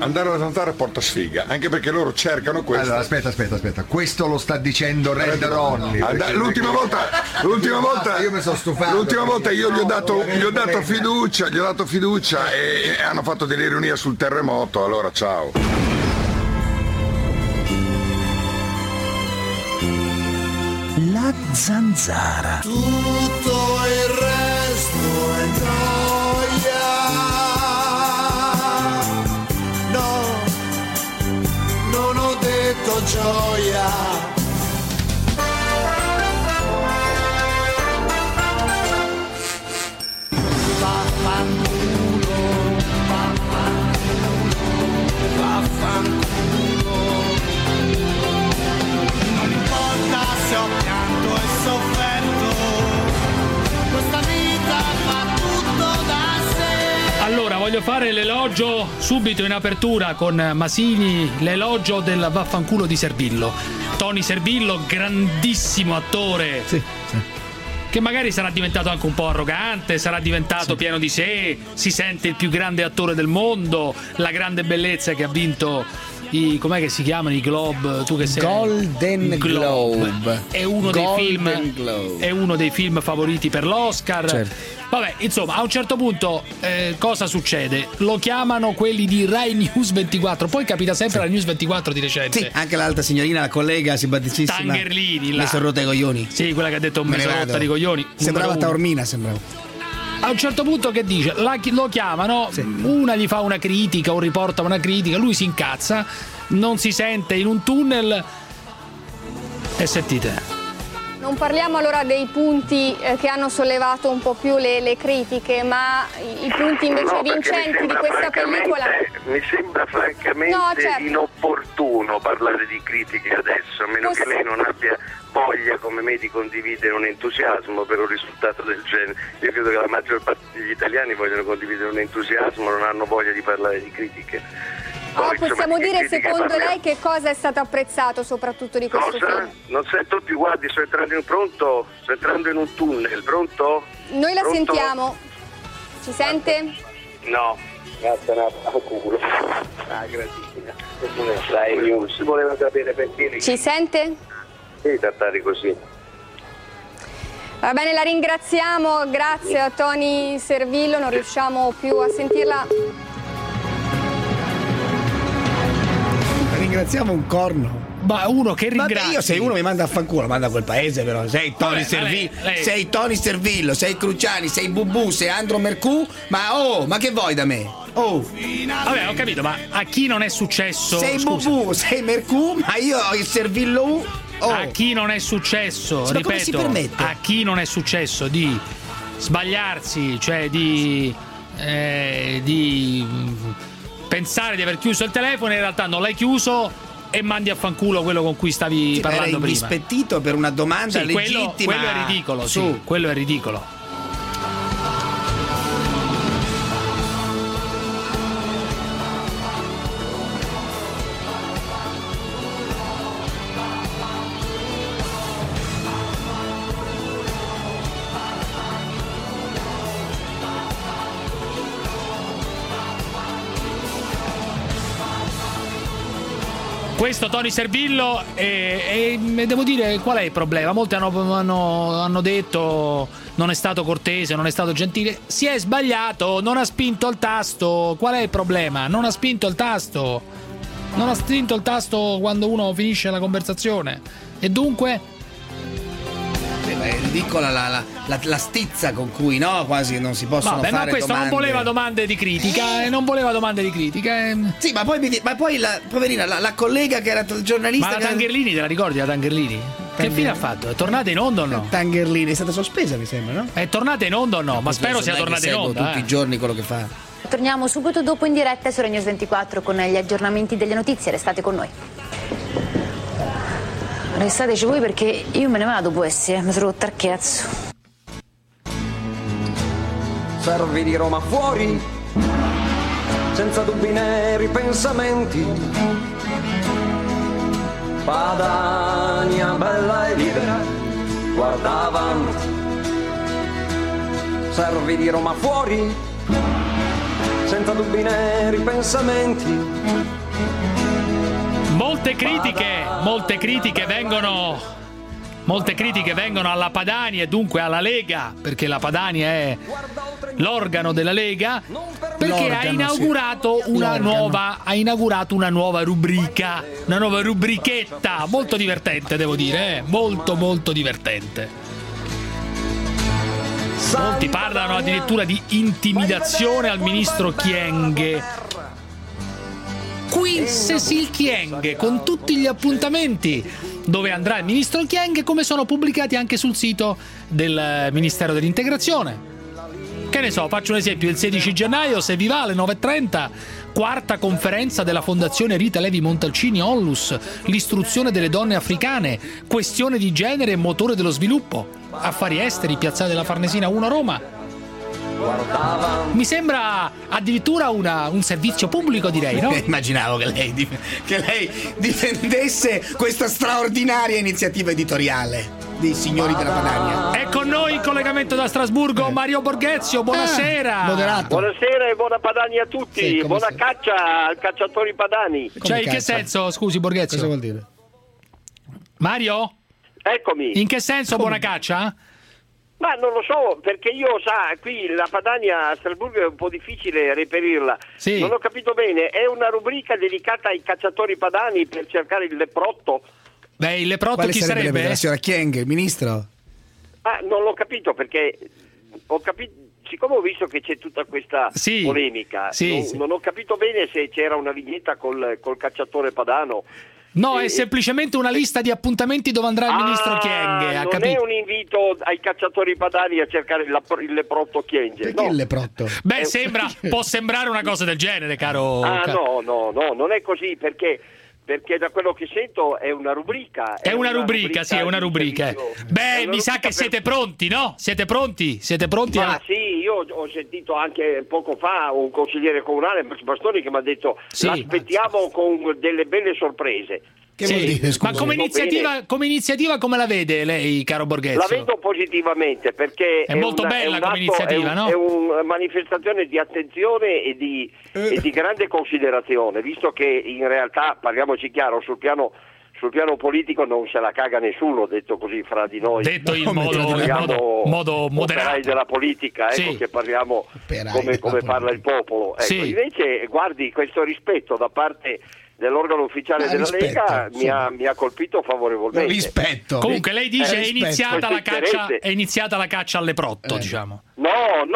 andare alla zanzara porta sfiga, anche perché loro cercano questo. Allora, aspetta. Questo lo sta dicendo Red Ronnie. L'ultima volta io mi sono stufato. L'ultima volta io gli ho dato fiducia e hanno fatto dell'ironia sul terremoto, allora ciao. La zanzara. Tutto il resto è gioia. No, non ho detto gioia. Vaffanculo. Non importa se ho pianto e sofferto, questa vita fa tutto da sé. Allora, voglio fare l'elogio subito in apertura con Masini, l'elogio del vaffanculo di Servillo. Tony Servillo, grandissimo attore. Sì. Che magari sarà diventato anche un po' arrogante, sarà diventato pieno di sé, si sente il più grande attore del mondo, la grande bellezza che ha vinto com'è che si chiamano i Globe? Tu che sei Golden Globe. È uno dei film favoriti per l'Oscar. Certo. Vabbè, insomma, a un certo punto cosa succede? Lo chiamano quelli di Rai News 24, poi capita sempre la News 24 di recente. Sì, anche l'altra signorina, la collega simpaticissima Tangerlini, mi sono rotta i coglioni. Sì, quella che ha detto mi sono rotta i coglioni. Sembrava Taormina, A un certo punto che dice? Lo chiamano, una gli fa una critica, un riporta una critica, lui si incazza, non si sente in un tunnel e sentite. Non parliamo allora dei punti che hanno sollevato un po' più le critiche, ma i punti invece vincenti di questa pellicola. Mi sembra francamente inopportuno parlare di critiche adesso, a meno che lei non abbia voglia come me di condividere un entusiasmo per un risultato del genere. Io credo che la maggior parte degli italiani vogliono condividere un entusiasmo, non hanno voglia di parlare di critiche. Possiamo dire secondo lei che cosa è stato apprezzato soprattutto di questo film? Non sento più, guardi, sto entrando in un tunnel, pronto? Noi la sentiamo. Ci sente? No, grazie a culo. Grazie. Rai News, voleva sapere perché. Ci sente? Sì, trattare così. Va bene, la ringraziamo, grazie a Tony Servillo, non riusciamo più a sentirla. Ringraziamo un corno. Ma uno che ringrazia. Io se uno mi manda a fanculo, manda a quel paese però. Sei Tony Servillo, sei Tony Servillo, sei Cruciani, sei Bubù, sei Andro Mercù, ma che vuoi da me? Vabbè, ho capito, ma a chi non è successo? Sei Bubù, sei Mercù, ma io ho il Servillo. A chi non è successo, ripeto, a chi non è successo di sbagliarsi, cioè di pensare di aver chiuso il telefono e in realtà non l'hai chiuso e mandi a fanculo quello con cui stavi parlando prima. Indispettito per una domanda legittima. Quello è ridicolo, sì, quello è ridicolo. Questo Tony Servillo e devo dire qual è il problema? Molti hanno detto non è stato cortese, non è stato gentile, si è sbagliato, non ha spinto il tasto. Qual è il problema? Non ha spinto il tasto quando uno finisce la conversazione e dunque è ridicola la stizza con cui quasi non si possono fare ma questo domande. non voleva domande di critica Sì, ma poi la poverina la collega che era giornalista. Ma la Tangerlini, te la ricordi la Tangerlini? Che fine ha fatto? È tornata in onda o no? Tangerlini è stata sospesa, mi sembra, no? È tornata in onda o no? Ma spero sia tornata in onda tutti i giorni quello che fa. Torniamo subito dopo in diretta su Rai News 24 con gli aggiornamenti delle notizie. Restate con noi. Restateci voi perché io me ne vado, può essere, mi sono rotta il cazzo. Servi di Roma fuori, senza dubbi né ripensamenti. Padania bella e libera, guarda avanti. Servi di Roma fuori, senza senza dubbi né ripensamenti. Molte critiche vengono alla Padania e dunque alla Lega, perché la Padania è l'organo della Lega, perché ha inaugurato una nuova rubrica, una nuova rubrichetta molto divertente, devo dire, molto divertente. Molti parlano addirittura di intimidazione al ministro Kyenge. Quinses il Kyenge, con tutti gli appuntamenti dove andrà il ministro Kyenge, come sono pubblicati anche sul sito del Ministero dell'Integrazione. Che ne so, faccio un esempio: il 16 gennaio, se vi va, alle 9:30, quarta conferenza della Fondazione Rita Levi Montalcini Onlus, l'istruzione delle donne africane, questione di genere e motore dello sviluppo, affari esteri, Piazzale della Farnesina 1 Roma. Mi sembra addirittura un servizio pubblico, direi, no? Immaginavo che lei difendesse questa straordinaria iniziativa editoriale dei signori della Padania. È con noi in collegamento da Strasburgo Mario Borghezio, buonasera. Moderato. Buonasera e buona Padania a tutti, Sì, buona sei? caccia al cacciatori padani. Cioè, in che senso, scusi Borghezio? Cosa vuol dire? Mario? Eccomi. In che senso buona caccia? Ma non lo so, perché io qui la Padania a Strasburgo è un po' difficile reperirla. Sì. Non ho capito bene, è una rubrica dedicata ai cacciatori padani per cercare il leprotto? Beh, il leprotto Quale chi sarebbe? sarebbe? La signora Kyenge, il ministro? Non l'ho capito, perché siccome ho visto che c'è tutta questa polemica, non ho capito bene se c'era una vignetta col cacciatore padano. No, è semplicemente una lista di appuntamenti dove andrà il ministro Kyenge. Non è un invito ai cacciatori padani a cercare il leprotto Kyenge. Perché il leprotto? Beh, può sembrare una cosa del genere, caro. No, non è così, perché da quello che sento è una rubrica. È una rubrica. Beh, mi sa che siete pronti, no? Siete pronti? Ma sì, io ho sentito anche poco fa un consigliere comunale, Bastoni, che mi ha detto l'aspettiamo con delle belle sorprese. Che vuol dire, scusa? Ma come iniziativa come la vede lei, caro Borghezio? La vedo positivamente, perché è molto bella come iniziativa, no? È una manifestazione di attenzione e di grande considerazione, visto che in realtà, parliamoci chiaro, sul piano politico non se la caga nessuno, detto così fra di noi. Detto in modo moderato della politica, che parliamo come parla il popolo. Invece, guardi, questo rispetto da parte dell'organo ufficiale della Lega mi ha colpito favorevolmente. Rispetto. Comunque lei dice è iniziata la caccia al leprotto, diciamo. No,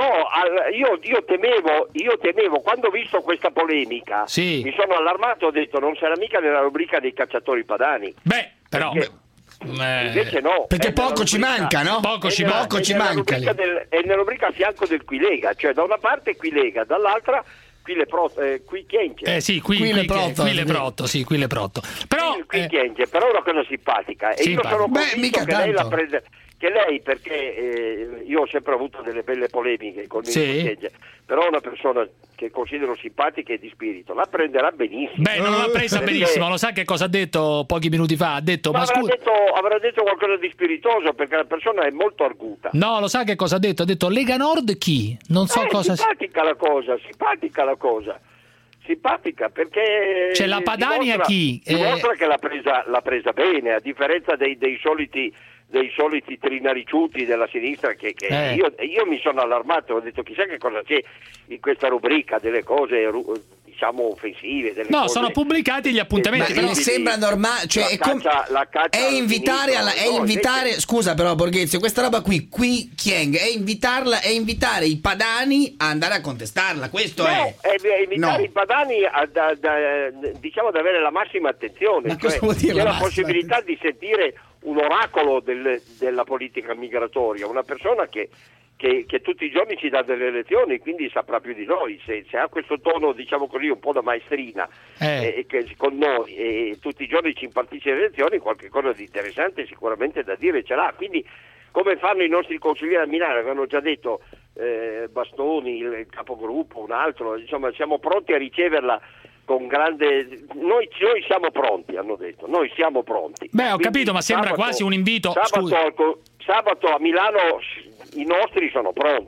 io temevo quando ho visto questa polemica, mi sono allarmato, ho detto non sarà mica nella rubrica dei cacciatori padani. Beh, però invece no, perché poco ci manca, no? Poco ci manca. È nella rubrica a fianco del Qui Lega, cioè da una parte Qui Lega, dall'altra qui Kyenge. Qui leprotto. Però qui Kyenge, però è una cosa simpatica. E io sono convinto che lei, perché io ho sempre avuto delle belle polemiche con il Kyenge, però è una persona che considero simpatica e di spirito, la prenderà benissimo. Beh, non l'ha presa benissimo, lo sa che cosa ha detto pochi minuti fa? Ha detto, avrà detto qualcosa di spiritoso, perché la persona è molto arguta. No, lo sa che cosa ha detto? Ha detto Lega Nord chi? Non so cosa. Simpatica la cosa. Simpatica, perché c'è la Padania chi? Dimostra che l'ha presa bene, a differenza dei soliti trinariciuti della sinistra che io mi sono allarmato, ho detto chissà che cosa c'è in questa rubrica, delle cose diciamo offensive, delle cose, sono pubblicati gli appuntamenti. Ma mi sembra normale, cioè è invitare, scusa però Borghezio, questa roba qui Kyenge è invitare i padani a andare a contestarla, questo è invitare i padani diciamo ad avere la massima attenzione. Ma cosa vuol dire c'è la possibilità di sentire un oracolo della politica migratoria, una persona che tutti i giorni ci dà delle lezioni, quindi saprà più di noi, se ha questo tono, diciamo così, un po' da maestrina che con noi e tutti i giorni ci impartisce le lezioni, qualche cosa di interessante sicuramente da dire ce l'ha. Quindi, come fanno i nostri consiglieri a Milano, avevano già detto Bastoni, il capogruppo, un altro, insomma siamo pronti a riceverla con grande. Noi siamo pronti, hanno detto, noi siamo pronti. Beh, ho capito, ma sembra quasi un invito. Sabato a Milano i nostri sono pronti.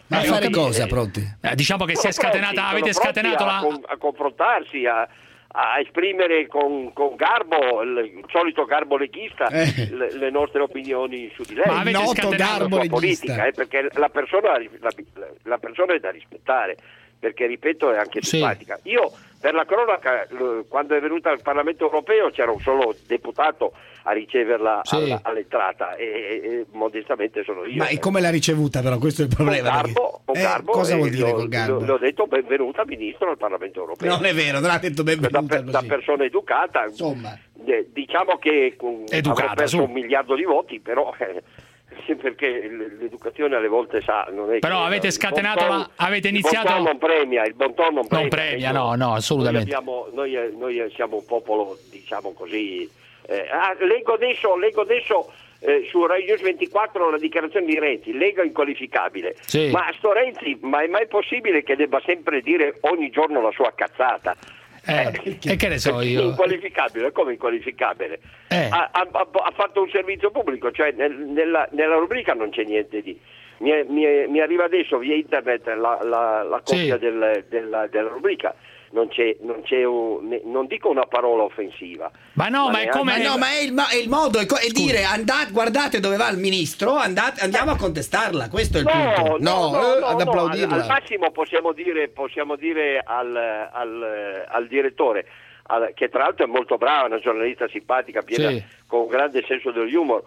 Ma fare cosa, pronti? Diciamo che si è scatenata, avete scatenato a confrontarsi, a esprimere con garbo, il solito garbo leghista, le nostre opinioni su di lei. Ma avete scatenato la sua politica, perché la persona è da rispettare, perché ripeto è anche simpatica. Io, per la cronaca, quando è venuta al Parlamento europeo c'era un solo deputato a riceverla all'entrata e modestamente sono io. Ma e come l'ha ricevuta però? Questo è il problema. Con garbo, cosa vuol dire con garbo? Le ho detto benvenuta ministro al Parlamento europeo. Non è vero, non ha detto benvenuta da persona educata. Insomma, diciamo che avrà perso 1 miliardo di voti, però perché l'educazione alle volte non è. Però avete scatenato, avete iniziato. Il bon ton non premia, Non premia, no, assolutamente. Noi siamo un popolo, diciamo così. Leggo adesso su Rai News 24 la dichiarazione di Renzi, Lega inqualificabile. Sì. Ma sto Renzi, ma è mai possibile che debba sempre dire ogni giorno la sua cazzata? E che ne so io? Inqualificabile, come inqualificabile? Ha fatto un servizio pubblico, cioè nella rubrica non c'è niente di. Mi arriva adesso via internet la copia della rubrica. Non dico una parola offensiva. Ma è come. Ma è il modo, è dire guardate dove va il ministro, andiamo a contestarla, questo è il punto. Ad applaudirla. Al massimo possiamo dire al direttore, che tra l'altro è molto brava, una giornalista simpatica, piena, con un grande senso dell'umor.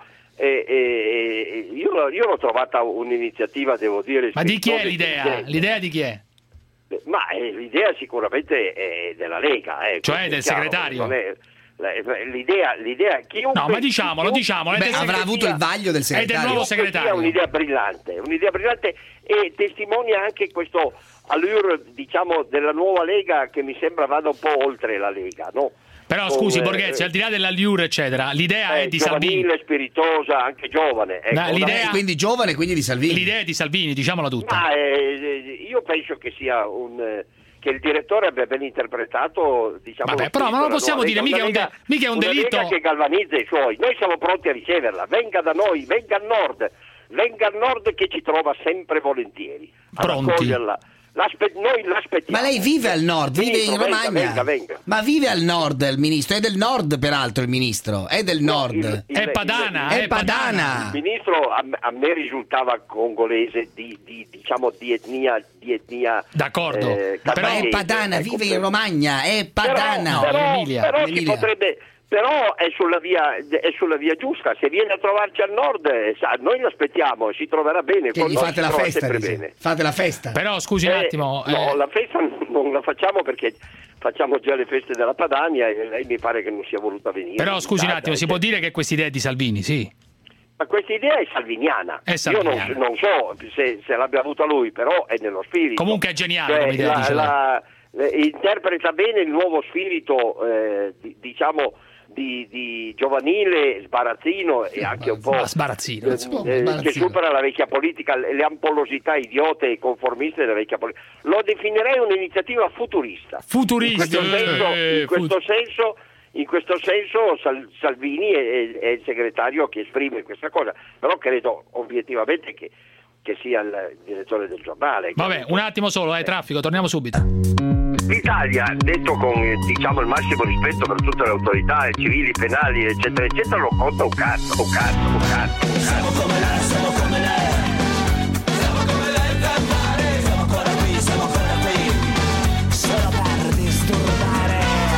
Io l'ho trovata un'iniziativa, devo dire. Ma di chi è l'idea? L'idea di chi è? Ma l'idea sicuramente è della Lega, cioè del segretario. L'idea chiunque. No, ma diciamolo. Avrà avuto il vaglio del segretario. È del nuovo segretario. È un'idea brillante e testimonia anche questo allure, diciamo, della nuova Lega, che mi sembra vada un po' oltre la Lega, no? Però scusi Borghezzi, al di là dell'allure eccetera, l'idea è di Salvini, spiritosa, anche giovane. L'idea quindi giovane, quindi di Salvini. L'idea è di Salvini, diciamola tutta. Io penso che sia che il direttore abbia ben interpretato, diciamo. Vabbè, però non lo possiamo dire, mica è un delitto. Lega che galvanizza i suoi. Noi siamo pronti a riceverla. Venga da noi, venga al nord che ci trova sempre volentieri. Pronti. Noi l'aspettiamo. Ma lei vive al nord, vive in Romagna. Venga. Ma vive al nord il ministro, è del nord peraltro il ministro, è del nord. È padana. Il ministro a me risultava congolese di etnia. D'accordo. Però è padana, vive in Romagna, è padana. Però Emilia. si potrebbe. Però è sulla via giusta. Se viene a trovarci al nord, noi l'aspettiamo e si troverà bene. Che gli fate la festa, fate la festa. Però scusi un attimo. No, la festa non la facciamo perché facciamo già le feste della Padania e lei mi pare che non sia voluta venire. Però scusi un attimo, si può dire che questa idea è di Salvini, sì? Ma questa idea è salviniana. Io non so se l'abbia avuta lui, però è nello spirito. Comunque è geniale come idea, interpreta bene il nuovo spirito, diciamo, di giovanile, sbarazzino e anche un po' sbarazzino, che supera la vecchia politica, le ampollosità idiote e conformiste della vecchia politica. Lo definirei un'iniziativa futurista. In questo senso Salvini è il segretario che esprime questa cosa, però credo obiettivamente che sia il direttore del giornale. Vabbè, un attimo solo, traffico, torniamo subito. L'Italia, detto con diciamo il massimo rispetto per tutte le autorità civili, penali, eccetera, eccetera, non conta un cazzo. Siamo come lei, siamo come lei cantare, siamo ancora qui, solo per disturbare.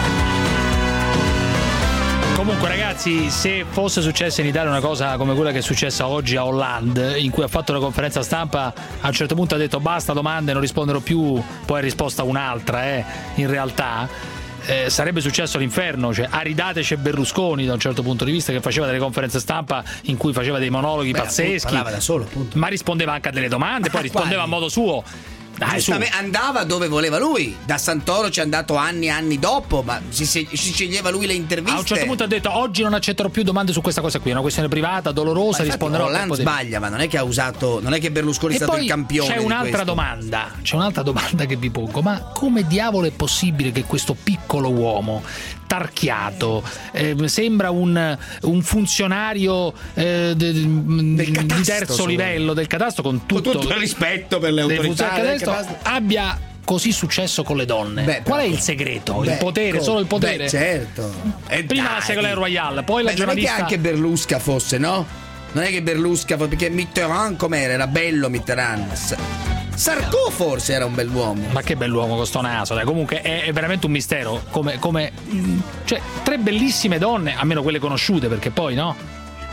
Comunque ragazzi, se fosse successa in Italia una cosa come quella che è successa oggi a Hollande, in cui ha fatto una conferenza stampa, a un certo punto ha detto basta domande, non risponderò più, poi ha risposta un'altra, in realtà sarebbe successo l'inferno, cioè aridateci Berlusconi da un certo punto di vista, che faceva delle conferenze stampa in cui faceva dei monologhi pazzeschi, parlava da solo, appunto. Ma rispondeva anche a delle domande, poi rispondeva a modo suo. Andava dove voleva lui. Da Santoro ci è andato anni dopo, ma si sceglieva lui le interviste. A un certo punto ha detto oggi non accetterò più domande su questa cosa qui, è una questione privata, dolorosa, risponderò. Hollande sbaglia, ma non è che ha usato, non è che Berlusconi è stato il campione. C'è un'altra domanda che vi pongo, ma come diavolo è possibile che questo piccolo uomo, intarchiato, sembra un funzionario di terzo livello del catasto, con tutto il rispetto per le autorità del catasto, abbia così successo con le donne. Qual è il segreto? Il potere, solo il potere? Certo. Prima la Ségolène Royal, poi la giornalista. Non è che anche Berlusca fosse, no? Non è che Berlusca fosse, perché Mitterrand com'era? Era bello Mitterrand. Sarko forse era un bell'uomo. Ma che bell'uomo con sto naso, dai. Comunque è veramente un mistero. Come cioè, 3 bellissime donne, almeno quelle conosciute, perché poi no.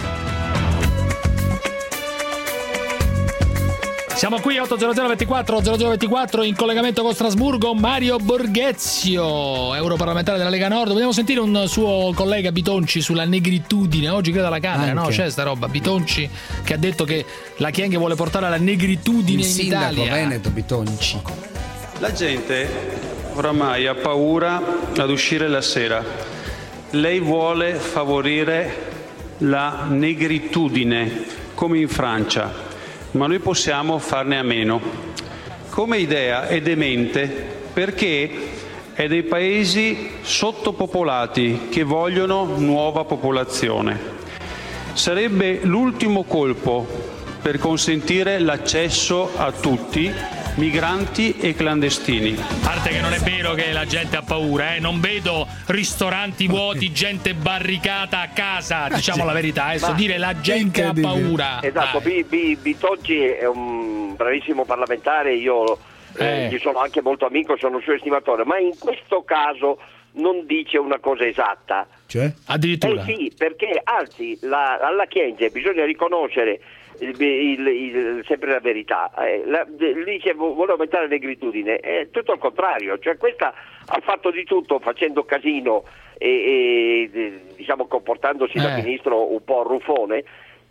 Siamo qui 80024 in collegamento con Strasburgo. Mario Borghezio, europarlamentare della Lega Nord. Vogliamo sentire un suo collega Bitonci sulla negritudine. Oggi credo alla Camera, no? C'è sta roba. Bitonci che ha detto che la Kyenge vuole portare la negritudine in Italia. Il Veneto Bitonci. La gente oramai ha paura ad uscire la sera. Lei vuole favorire la negritudine, come in Francia. Ma noi possiamo farne a meno. Come idea è demente perché è dei paesi sottopopolati che vogliono nuova popolazione. Sarebbe l'ultimo colpo per consentire l'accesso a tutti, migranti e clandestini. A parte che non è vero che la gente ha paura, non vedo ristoranti vuoti, gente barricata a casa, diciamo la verità, adesso dire la gente ha paura. Esatto, Bitonci è un bravissimo parlamentare, io gli sono anche molto amico, sono un suo estimatore, ma in questo caso non dice una cosa esatta. Cioè? Addirittura? Sì, perché anzi alla Kyenge bisogna riconoscere sempre la verità. Dice vuole aumentare la negritudine, è tutto il contrario, cioè questa ha fatto di tutto facendo casino e diciamo comportandosi da ministro un po' ruffone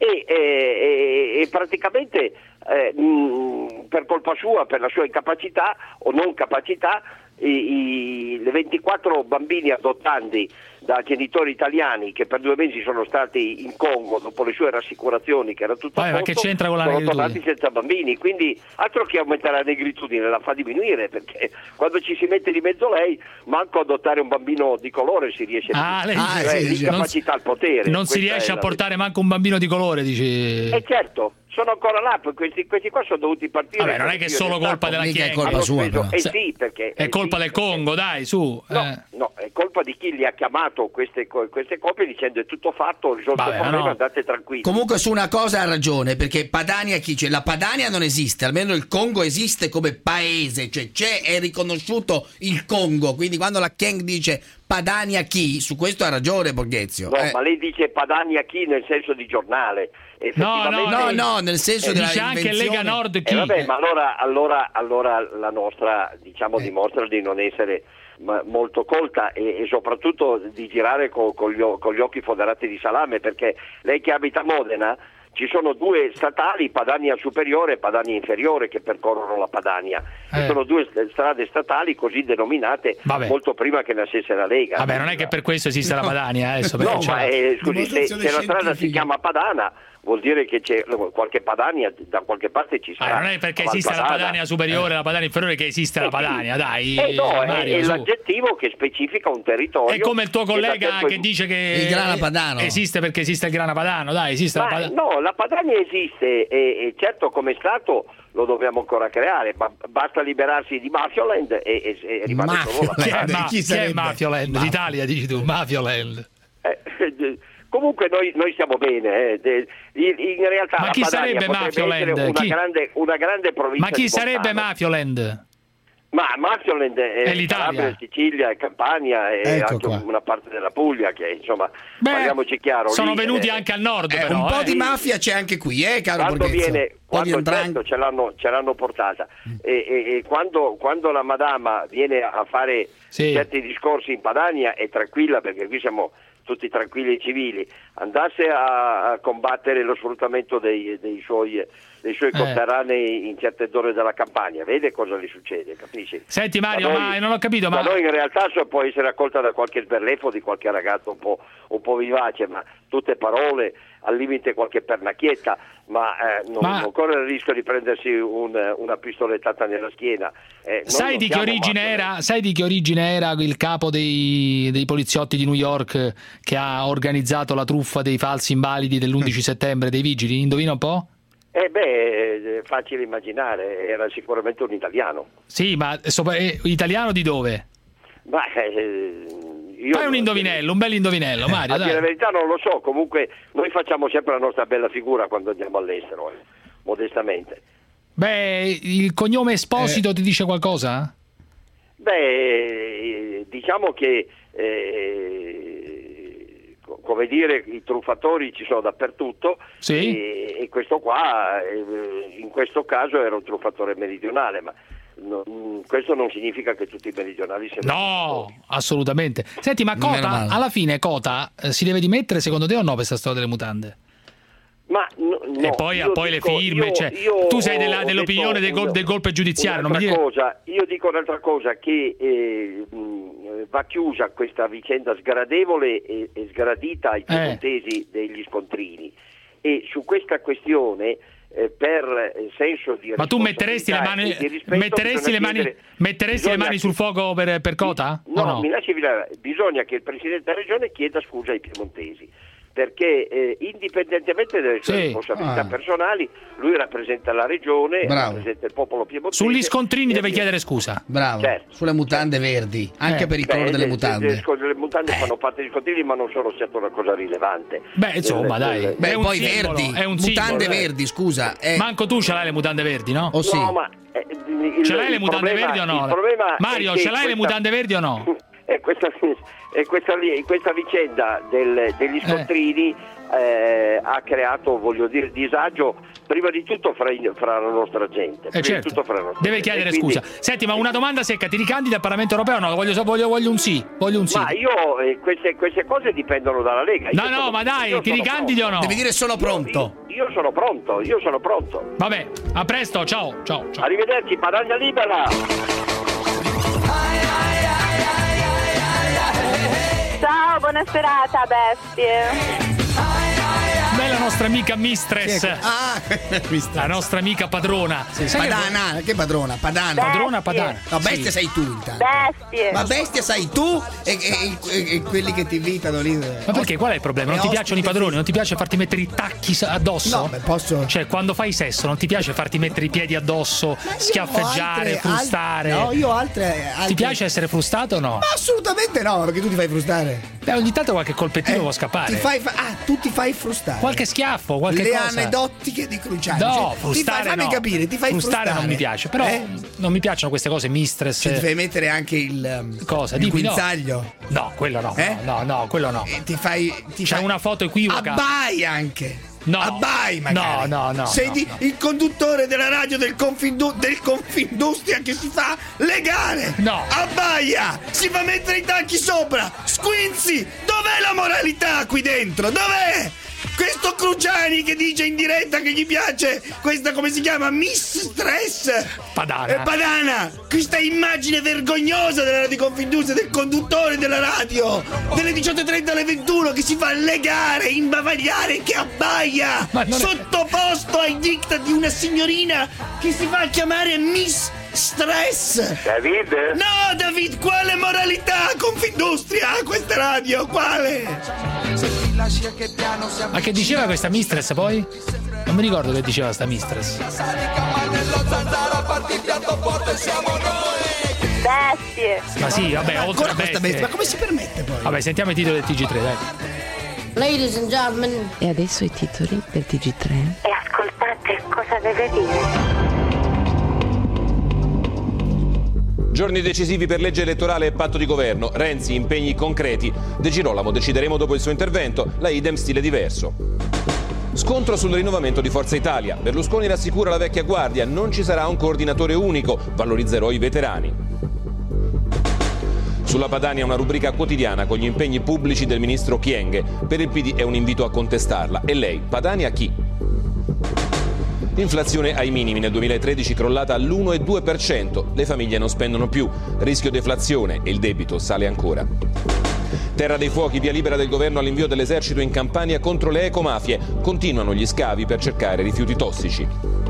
e praticamente per colpa sua, per la sua incapacità o non capacità, le 24 bambini adottandi da genitori italiani che per 2 mesi sono stati in Congo dopo le sue rassicurazioni che era tutto a posto, ma che c'entra con la sono negritudine? tornati senza bambini, quindi altro che aumentare la negritudine, la fa diminuire, perché quando ci si mette di mezzo lei manco adottare un bambino di colore si riesce l'incapacità al potere, non si riesce a portare manco un bambino di colore, dici? Certo, sono ancora là, questi qua sono dovuti partire. Vabbè, non è che è solo colpa della Kyenge, è colpa sua, sì, perché è colpa del Congo, dai, su. No, è colpa di chi li ha chiamato queste coppie dicendo è tutto fatto, risolto il problema, andate tranquilli. Comunque su una cosa ha ragione, perché Padania la Padania non esiste, almeno il Congo esiste come paese, cioè è riconosciuto il Congo, quindi quando la Kyenge dice Padania chi, su questo ha ragione Borghezio. No, ma lei dice Padania chi nel senso di giornale. No, nel senso della dice anche Lega Nord chi. Vabbè, ma allora la nostra dimostra di non essere molto colta e soprattutto di girare con gli occhi foderati di salame, perché lei che abita a Modena, ci sono 2 statali, Padania Superiore e Padania Inferiore, che percorrono la Padania. Sono 2 strade statali così denominate molto prima che nascesse la Lega. Vabbè, non è che per questo esiste la Padania adesso. No, ma scusi, se la strada si chiama Padana vuol dire che c'è qualche Padania da qualche parte ci sarà. Non è perché esiste la Padania Superiore e la Padania Inferiore che esiste la Padania, dai. Mario, è l'aggettivo che specifica un territorio. È come il tuo collega che dice che il grana padano esiste perché esiste il grana padano, dai, esiste la Padania. No, la Padania esiste e certo come Stato lo dobbiamo ancora creare, ma basta liberarsi di Mafioland e rimane solo la Padania. Chi è Mafioland? L'Italia, dici tu, Mafioland. Comunque noi stiamo bene, in realtà ma chi sarebbe Mafioland? Una grande provincia. Ma chi sarebbe Mafioland? Ma Mafioland è l'Italia, Sicilia, Campania e anche una parte della Puglia, che insomma parliamoci chiaro. Sono venuti anche al nord, però. Un po' di mafia c'è anche qui, caro Borghezio. Quando ce l'hanno portata e quando la Madama viene a fare certi discorsi in Padania è tranquilla, perché qui siamo tutti tranquilli e civili, andasse a combattere lo sfruttamento dei suoi conterranei in certe zone della campagna, vede cosa gli succede, capisci? Senti Mario, ma non ho capito, ma noi in realtà può essere accolta da qualche sberleffo di qualche ragazzo un po' vivace, ma tutte parole, al limite qualche pernacchietta, ma non corre il rischio di prendersi una pistolettata nella schiena. Sai di che origine era il capo dei poliziotti di New York che ha organizzato la truffa dei falsi invalidi dell'11 settembre dei vigili? Indovina un po'? Facile immaginare, era sicuramente un italiano. Sì, ma italiano di dove? Fai un indovinello, un bel indovinello, Mario. A dire la verità non lo so, comunque noi facciamo sempre la nostra bella figura quando andiamo all'estero, modestamente. Il cognome Esposito ti dice qualcosa? Diciamo che come dire, i truffatori ci sono dappertutto, sì. E questo qua in questo caso era un truffatore meridionale, ma questo non significa che tutti i meridionali siano truffatori. Assolutamente. Senti, ma Cota, alla fine Cota si deve dimettere secondo te o no per questa storia delle mutande? Ma no, e poi le firme, tu sei dell'opinione del golpe giudiziario, non mi dire... Io dico un'altra cosa, che va chiusa questa vicenda sgradevole e sgradita ai piemontesi degli scontrini, e su questa questione per senso di ma tu metteresti le mani sul fuoco per Cota? No, mi lasci dire, bisogna che il Presidente della Regione chieda scusa ai piemontesi, perché indipendentemente dalle sue responsabilità personali, lui rappresenta la regione, rappresenta il popolo piemontese. Sugli scontrini deve chiedere scusa. Bravo, certo. Sulle mutande verdi, anche per il colore delle mutande. Le mutande fanno parte degli scontrini, ma non sono certo una cosa rilevante. Insomma, dai. È un poi simbolo, verdi, è un mutande simbolo, verdi, scusa. Manco tu ce l'hai le mutande verdi, no? Sì. No, ma ce l'hai le mutande verdi o no? Mario, ce l'hai le mutande verdi o no? Questa vicenda degli scontrini ha creato, voglio dire, disagio prima di tutto fra la nostra gente. Deve chiedere scusa. Senti, ma una domanda secca, ti ricandidi al Parlamento Europeo o no? Voglio un sì. Ma io queste cose dipendono dalla Lega. Ma dai, ti ricandidi o no? Devi dire sono pronto. Io sono pronto. Vabbè, a presto, ciao. Arrivederci, Padania libera. Ciao, buona serata, bestie. La nostra amica Mistress. La nostra amica padrona. Padana, che padrona? Padana. Padana. No, bestia sei tu intanto. Bestie. Ma bestia sei tu e quelli che ti invitano lì. Ma perché? Qual è il problema? Non ti piacciono i padroni? Non ti piace farti mettere i tacchi addosso? No, posso. Cioè, quando fai sesso, non ti piace farti mettere i piedi addosso, schiaffeggiare, frustare? No, io altre. Ti piace essere frustato o no? Ma assolutamente no, perché tu ti fai frustare. Ogni tanto qualche colpettino può scappare. Tu ti fai frustare. Qualche schiaffo, qualche cosa. Le aneddotiche di Cruciani. No, frustare fammi capire, ti fai frustare. Non mi piace, però non mi piacciono queste cose, Mistress. Ti fai mettere anche il guinzaglio? No, quello no. No, quello no. C'è una foto equivoca. Abbai anche. No. Abbai magari. No. Sei il conduttore della radio del Confindustria che si fa legare. No. Abbaia, si fa mettere i tacchi sopra. Squinzi, dov'è la moralità qui dentro? Dov'è? Questo Cruciani che dice in diretta che gli piace questa, come si chiama? Mistress Padana. Questa immagine vergognosa della Radio Confindustria, del conduttore della radio delle 18:30 alle 21 che si fa legare, imbavagliare, che abbaia, sottoposto ai diktat di una signorina che si fa chiamare Miss Stress. David? No, David, quale moralità Confindustria? Questa radio, quale? Ma che diceva questa Mistress poi? Non mi ricordo che diceva sta Mistress. Bestie. Ma sì, vabbè, oltre a bestie. Ma come si permette poi? Vabbè, sentiamo i titoli del TG3, dai. Ladies and gentlemen. E adesso i titoli del TG3. E ascoltate cosa deve dire. Giorni decisivi per legge elettorale e patto di governo. Renzi, impegni concreti. De Girolamo, decideremo dopo il suo intervento. La idem, stile diverso. Scontro sul rinnovamento di Forza Italia. Berlusconi rassicura la vecchia guardia. Non ci sarà un coordinatore unico. Valorizzerò i veterani. Sulla Padania una rubrica quotidiana con gli impegni pubblici del ministro Kyenge. Per il PD è un invito a contestarla. E lei, Padania chi? Inflazione ai minimi, nel 2013 crollata all'1,2%. Le famiglie non spendono più, rischio deflazione e il debito sale ancora. Terra dei fuochi, via libera del governo all'invio dell'esercito in Campania contro le ecomafie. Continuano gli scavi per cercare rifiuti tossici.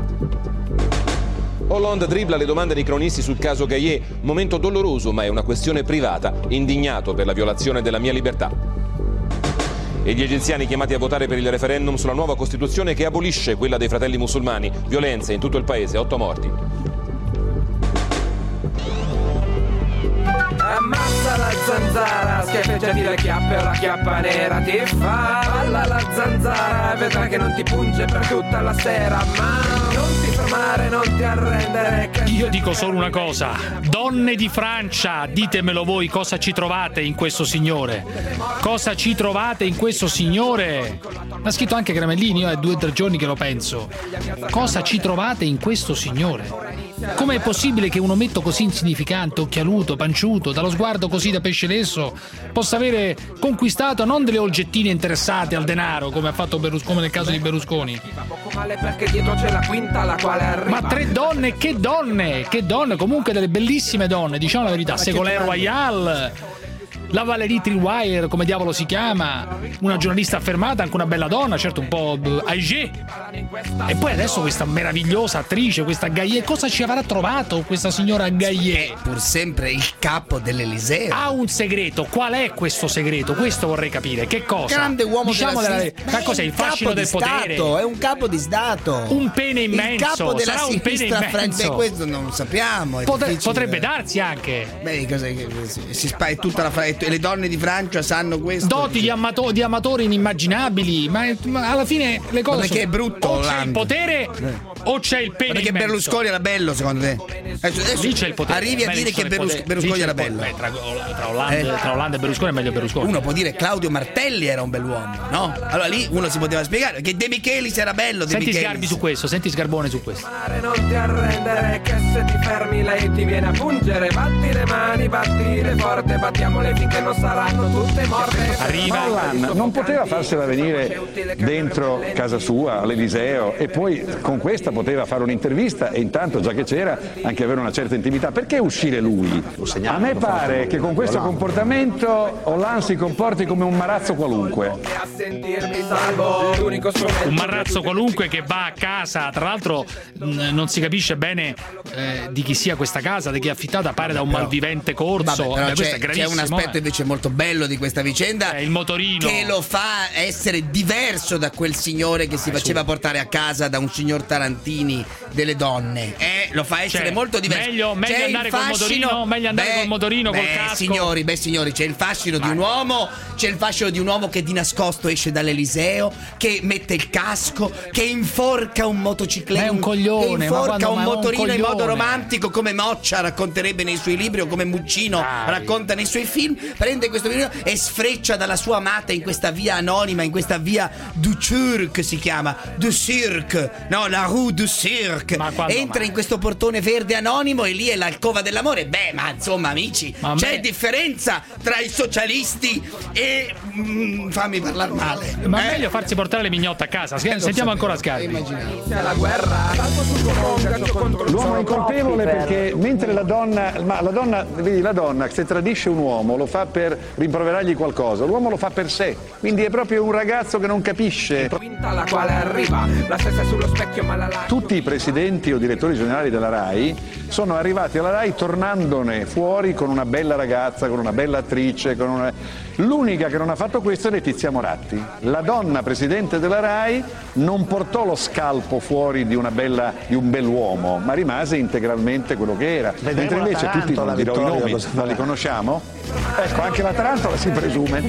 Hollande dribbla le domande dei cronisti sul caso Gaillet. Momento doloroso, ma è una questione privata. Indignato per la violazione della mia libertà. E gli egiziani chiamati a votare per il referendum sulla nuova Costituzione che abolisce quella dei fratelli musulmani. Violenze in tutto il paese, 8 morti. Ammazza la zanzara, schiaffeggiati le chiappe o la chiappa nera ti fa. Balla la zanzara, vedrai che non ti punge per tutta la sera. Ma non ti fermare, non ti arrendere. Io dico solo una cosa: donne di Francia, ditemelo voi, cosa ci trovate in questo signore? Cosa ci trovate in questo signore? L'ha scritto anche Gramellini, io è 2 o 3 giorni che lo penso. Cosa ci trovate in questo signore? Com'è possibile che un ometto così insignificante, occhialuto, panciuto, dallo sguardo così da pesce lesso, possa avere conquistato non delle oggettine interessate al denaro, come ha fatto Berlusconi, come nel caso di Berlusconi, ma 3 donne, che donne, comunque delle bellissime donne, diciamo la verità. Ségolène Royal, la Valérie Trierweiler, come diavolo si chiama, una giornalista affermata, anche una bella donna, certo un po' âgée. E poi adesso questa meravigliosa attrice, questa Gaillet. Cosa ci avrà trovato questa signora Gaillet? È pur sempre il capo dell'Eliseo. Ha un segreto. Qual è questo segreto? Questo vorrei capire. Che cosa? Grande uomo diciamo ma cos'è? Il fascino del potere? È un capo di Stato. Un pene immenso. Il capo della sarà un pene immenso. Questo non sappiamo. Potrebbe darsi anche. Beh, è tutta la e le donne di Francia sanno questo. Doti di amatori inimmaginabili, ma alla fine le cose perché è brutto. O c'è il potere o c'è il pene perché immenso. Berlusconi era bello, secondo te? Adesso lì c'è il potere. Arrivi a dire che Berlusconi era bello. Tra Hollande e Berlusconi è meglio Berlusconi. Uno può dire Claudio Martelli era un bell'uomo, no? Allora lì uno si poteva spiegare che De Michelis era bello. Senti Sgarbi su questo, senti Sgarbone su questo. Non ti arrendere, che se ti fermi lei ti viene a pungere. Batti le mani, battire forte, battiamole finché non saranno tutte morte. Arriva Hollande non poteva farsela venire dentro casa sua all'Eliseo e poi con questa poteva fare un'intervista e intanto, già che c'era, anche avere una certa intimità. Perché uscire lui? A me pare che con questo comportamento Hollande si comporti come un marazzo qualunque. Un marazzo qualunque che va a casa, tra l'altro non si capisce bene di chi sia questa casa, di chi è affittata, pare da un malvivente corso. Vabbè, c'è un aspetto invece molto bello di questa vicenda, il motorino, che lo fa essere diverso da quel signore che si faceva portare a casa da un signor Tarantini delle donne. Lo fa essere molto diverso. Meglio andare col motorino, col motorino, col casco. Signori, c'è il fascino di un uomo, c'è il fascino di un uomo che di nascosto esce dall'Eliseo, che mette il casco, che inforca un motocicletta, è un coglione, che inforca un motorino in modo romantico, come Moccia racconterebbe nei suoi libri o come Muccino racconta nei suoi film. Prende questo video e sfreccia dalla sua amata in questa via anonima, in questa via du Cirque, si chiama du Cirque, no, la rue du Cirque. Entra in questo portone verde anonimo e lì è l'alcova dell'amore. Beh, ma insomma, amici, c'è differenza tra i socialisti e fammi parlare male. Ma meglio farsi portare le mignotte a casa. Sentiamo ancora Sgarbi. L'uomo è incolpevole perché mentre la donna, vedi, la donna se tradisce un uomo lo fa per rimproverargli qualcosa, l'uomo lo fa per sé, quindi è proprio un ragazzo che non capisce. Tutti i presidenti o direttori generali della RAI sono arrivati alla RAI tornandone fuori con una bella ragazza, con una bella attrice, l'unica che non ha fatto questo è Letizia Moratti. La donna presidente della RAI non portò lo scalpo fuori di un bell'uomo, ma rimase integralmente quello che era. Mentre invece tutti, non dirò i nomi, ma li conosciamo? Ecco, anche la tarantola si presume.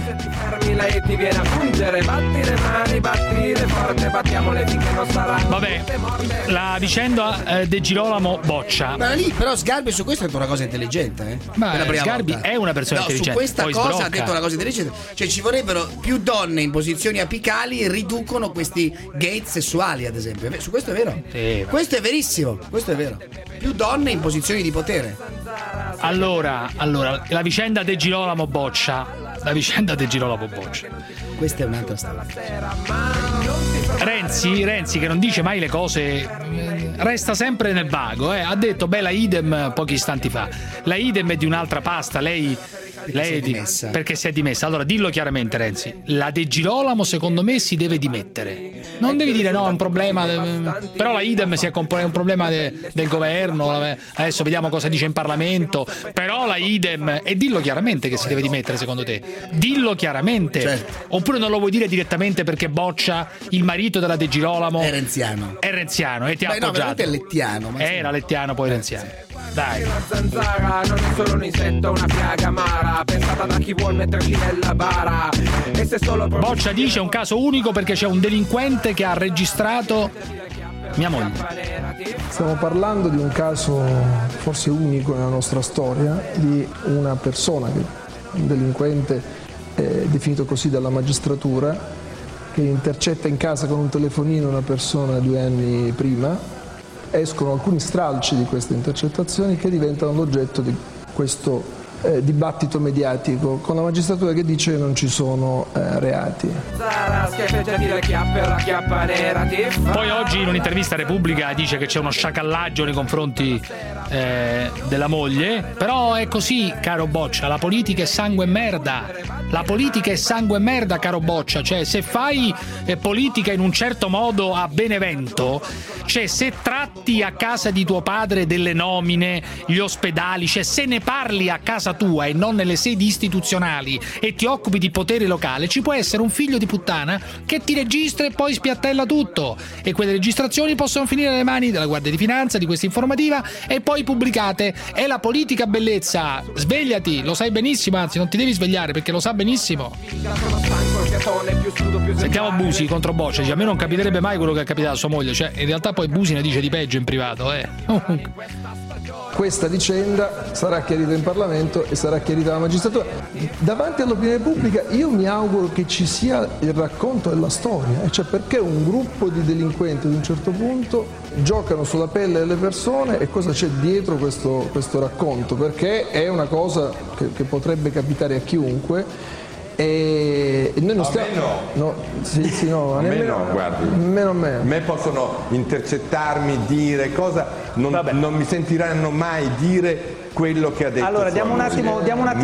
Vabbè, la vicenda De Girolamo boccia. Ma lì però Sgarbi su questo ha detto una cosa intelligente, Ma Sgarbi è una persona intelligente. Su questa poi cosa sbrocca. ha detto una cosa intelligente. Cioè ci vorrebbero più donne in posizioni apicali, riducono questi gate sessuali, ad esempio. Su questo è vero. Sì, questo è verissimo, questo è vero. Più donne in posizioni di potere. Allora, la vicenda De Girolamo boccia. Questa è un'altra storia. Renzi che non dice mai le cose resta sempre nel vago. Ha detto la idem pochi istanti fa. La idem è di un'altra pasta, lei perché si è dimessa. Allora dillo chiaramente, Renzi, la De Girolamo secondo me si deve dimettere. Non devi dire no, è un problema, però la idem è un problema del governo, adesso vediamo cosa dice in Parlamento, però la idem, e dillo chiaramente che si deve dimettere secondo te, dillo chiaramente, certo. Oppure non lo vuoi dire direttamente perché Boccia, il marito della De Girolamo, è renziano e ti ha appoggiato. È lettiano, era lettiano poi renziano. Dai. La zanzara non è solo un insetto, una piaga amara, pensata da chi vuol metterli nella bara. E se solo Boccia dice è un caso unico perché c'è un delinquente che ha registrato mia moglie. Stiamo parlando di un caso forse unico nella nostra storia, di una persona, un delinquente definito così dalla magistratura, che intercetta in casa con un telefonino una persona 2 anni prima. Escono alcuni stralci di queste intercettazioni che diventano l'oggetto di questo dibattito mediatico, con la magistratura che dice che non ci sono reati. Poi oggi in un'intervista a Repubblica dice che c'è uno sciacallaggio nei confronti della moglie, però è così, caro Boccia, la politica è sangue e merda. La politica è sangue e merda, caro Boccia, cioè se fai politica in un certo modo a Benevento, cioè se tratti a casa di tuo padre delle nomine, gli ospedali, cioè se ne parli a casa tua e non nelle sedi istituzionali e ti occupi di potere locale, ci può essere un figlio di puttana che ti registra e poi spiattella tutto, e quelle registrazioni possono finire nelle mani della Guardia di Finanza, di questa informativa, e poi pubblicate. È la politica, bellezza, svegliati, lo sai benissimo, anzi non ti devi svegliare perché lo sa benissimo. Sentiamo Busi contro Boccia, dice a me non capiterebbe mai quello che è capitato a sua moglie, cioè in realtà poi Busi ne dice di peggio in privato. Questa vicenda sarà chiarita in Parlamento e sarà chiarita alla magistratura. Davanti all'opinione pubblica io mi auguro che ci sia il racconto della storia, cioè perché un gruppo di delinquenti ad un certo punto giocano sulla pelle delle persone e cosa c'è dietro questo racconto, perché è una cosa che potrebbe capitare a chiunque. E noi non stiamo. Guardi, a me possono intercettarmi, dire cosa, non mi sentiranno mai dire quello che ha detto. Allora diamo un attimo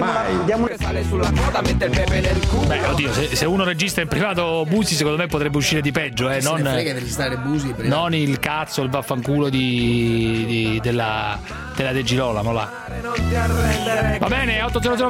sulla coda, mette il pepe nel culo. Beh, oddio, se uno registra in privato Busi, secondo me potrebbe uscire di peggio, non se ne frega di registrare Busi, non il cazzo, il vaffanculo della De Girolamo là. Va bene,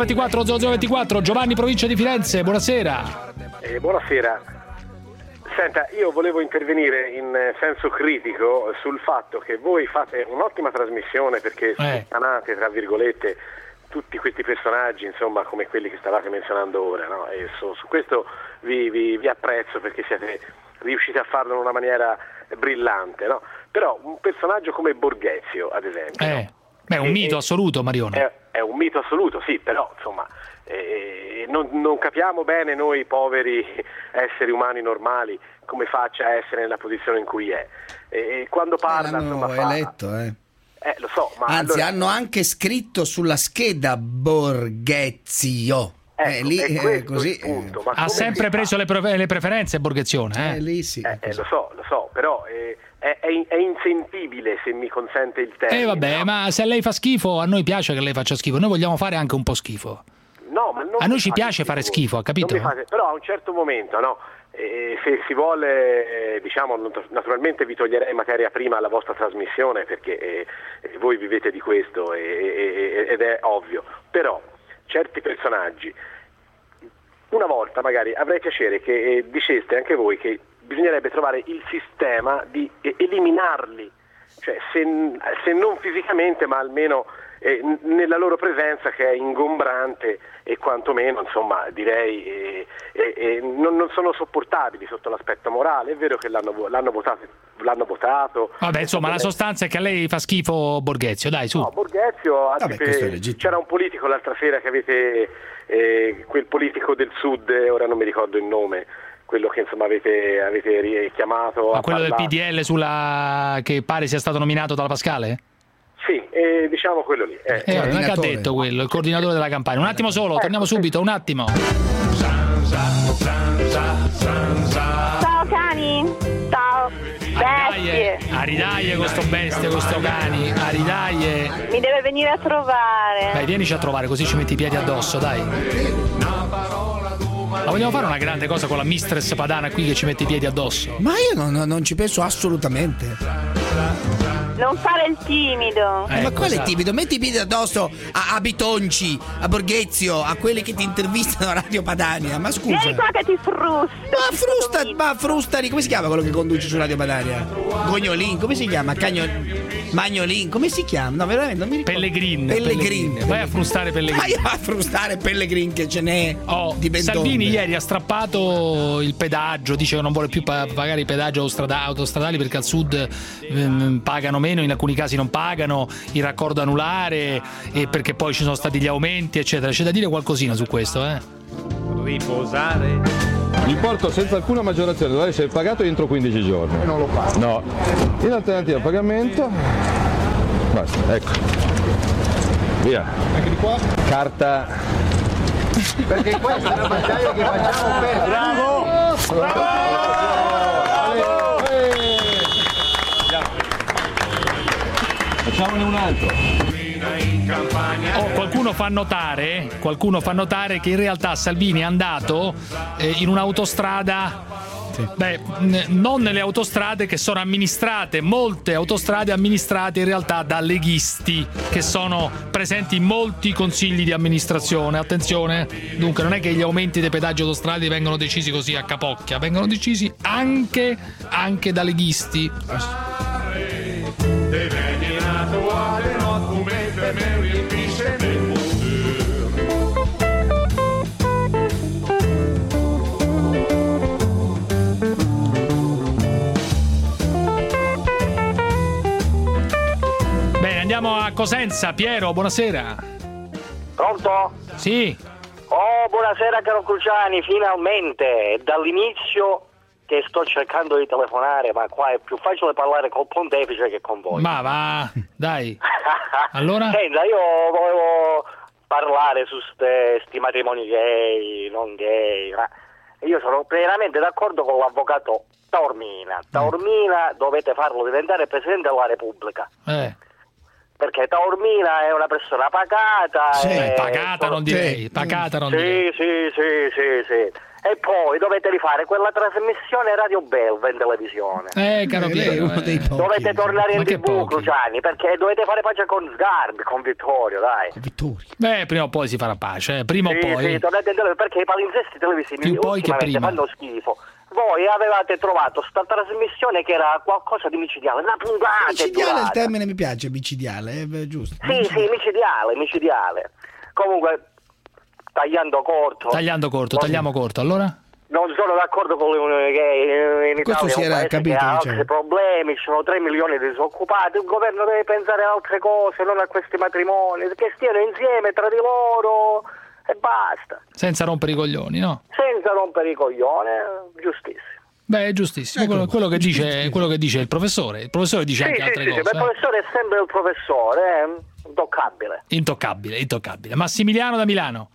80024 Giovanni, provincia di Firenze, buonasera. Buonasera. Senta, io volevo intervenire in senso critico sul fatto che voi fate un'ottima trasmissione perché sputtanate, tra virgolette, tutti questi personaggi, insomma, come quelli che stavate menzionando ora, no? E su questo vi apprezzo perché siete riusciti a farlo in una maniera brillante, no? Però un personaggio come Borghezio, ad esempio... Beh, è un mito assoluto, Marione. È un mito assoluto, sì, però, insomma... non capiamo bene noi poveri esseri umani normali come faccia a essere nella posizione in cui è, e quando parla l'hanno eletto lo so, ma anzi allora... hanno anche scritto sulla scheda Borghezio. Lì è così il punto. Ma ha sempre preso le preferenze Borghezione, lì sì. Lo so, però è insentibile, se mi consente il termine. Vabbè, no? Ma se a lei fa schifo, a noi piace che lei faccia schifo, noi vogliamo fare anche un po' schifo. No, ma non a noi ci piace fare schifo, ha capito? Però a un certo momento, no? Se si vuole, diciamo, naturalmente vi toglierei materia prima alla vostra trasmissione perché voi vivete di questo ed è ovvio. Però certi personaggi, una volta magari avrei piacere che diceste anche voi che bisognerebbe trovare il sistema di eliminarli, cioè se non fisicamente ma almeno nella loro presenza, che è ingombrante e quantomeno, insomma, direi non sono sopportabili sotto l'aspetto morale. È vero che l'hanno votato. Vabbè, insomma, la sostanza è che a lei fa schifo Borghezio, dai, su. No, Borghezio, c'era un politico l'altra sera che avete quel politico del sud, ora non mi ricordo il nome, quello che insomma avete richiamato. Ma quello del PDL che pare sia stato nominato dalla Pascale? Sì, diciamo quello lì. Che ha detto quello, il coordinatore della campagna. Un attimo solo, torniamo subito, un attimo. Ciao cani, ciao bestie. Aridaglie con sto bestia, con sto cani. Aridaglie. Mi deve venire a trovare. Dai, vienici a trovare, così ci metti i piedi addosso, dai. Ma vogliamo fare una grande cosa con la mistress Padana qui che ci mette i piedi addosso? Ma io non ci penso assolutamente. Non fare il timido. Ma quale è timido? Metti i piedi addosso a Bitonci, a Borghezio, a quelli che ti intervistano a Radio Padania. Ma scusa. Vieni qua che ti frusta. Ma frustari, come si chiama quello che conduce su Radio Padania? Gognolin, come si chiama? Magnolin, come si chiama? No, veramente non mi ricordo. Pellegrin. Vai a frustare Pellegrin. Vai a frustare Pellegrin che ce n'è di ben Salvini donde. ieri ha strappato il pedaggio, dice che non vuole più pagare i pedaggi autostradali perché al sud pagano meno, in alcuni casi non pagano, il raccordo anulare, e perché poi ci sono stati gli aumenti eccetera. C'è da dire qualcosina su questo, Riposare. L'importo senza alcuna maggiorazione dovrà essere pagato entro 15 giorni. Non lo pago. No. In alternativa al pagamento. Basta, ecco. Via. Anche di qua? Carta. Perché questa è una battaglia che facciamo per... Bravo! Facciamone un altro. Qualcuno fa notare che in realtà Salvini è andato in un'autostrada. Non nelle autostrade che sono amministrate, molte autostrade amministrate in realtà da leghisti che sono presenti in molti consigli di amministrazione. Attenzione, dunque non è che gli aumenti dei pedaggi autostradi vengono decisi così a capocchia, vengono decisi anche da leghisti. Bene, andiamo a Cosenza. Piero, buonasera. Pronto? Sì. Oh, buonasera caro Cruciani, finalmente, dall'inizio che sto cercando di telefonare, ma qua è più facile parlare col pontefice che con voi. Ma va, dai. Allora? Senta, io volevo parlare su sti matrimoni gay, non gay, ma io sono pienamente d'accordo con l'avvocato Taormina. Taormina dovete farlo diventare Presidente della Repubblica. Perché Taormina è una persona pacata. Pacata non direi. Pacata non direi. Sì. E poi dovete rifare quella trasmissione Radio Belva in televisione. Caro Piero, dovete tornare in TV, Cruciani, perché dovete fare pace con Sgarbi, con Vittorio, dai. Prima o poi si farà pace, prima o poi. Sì, tornate in televisione, perché i palinsesti televisivi ultimamente fanno schifo. Voi avevate trovato sta trasmissione che era qualcosa di micidiale, una puntata. Micidiale, il termine mi piace, micidiale, è giusto. Sì, micidiale. Comunque, tagliamo corto, allora? Non sono d'accordo con le unioni gay. In Questo Italia si era capito, ha diciamo. altri problemi, ci sono 3 milioni di disoccupati, il governo deve pensare a altre cose, non a questi matrimoni, che stiano insieme tra di loro e basta. Senza rompere i coglioni, no? Senza rompere i coglioni, giustissimo. Beh, è giustissimo, quello che dice il professore. Il professore dice anche altre cose. Sì, ma il professore è sempre il professore, Intoccabile. Massimiliano da Milano.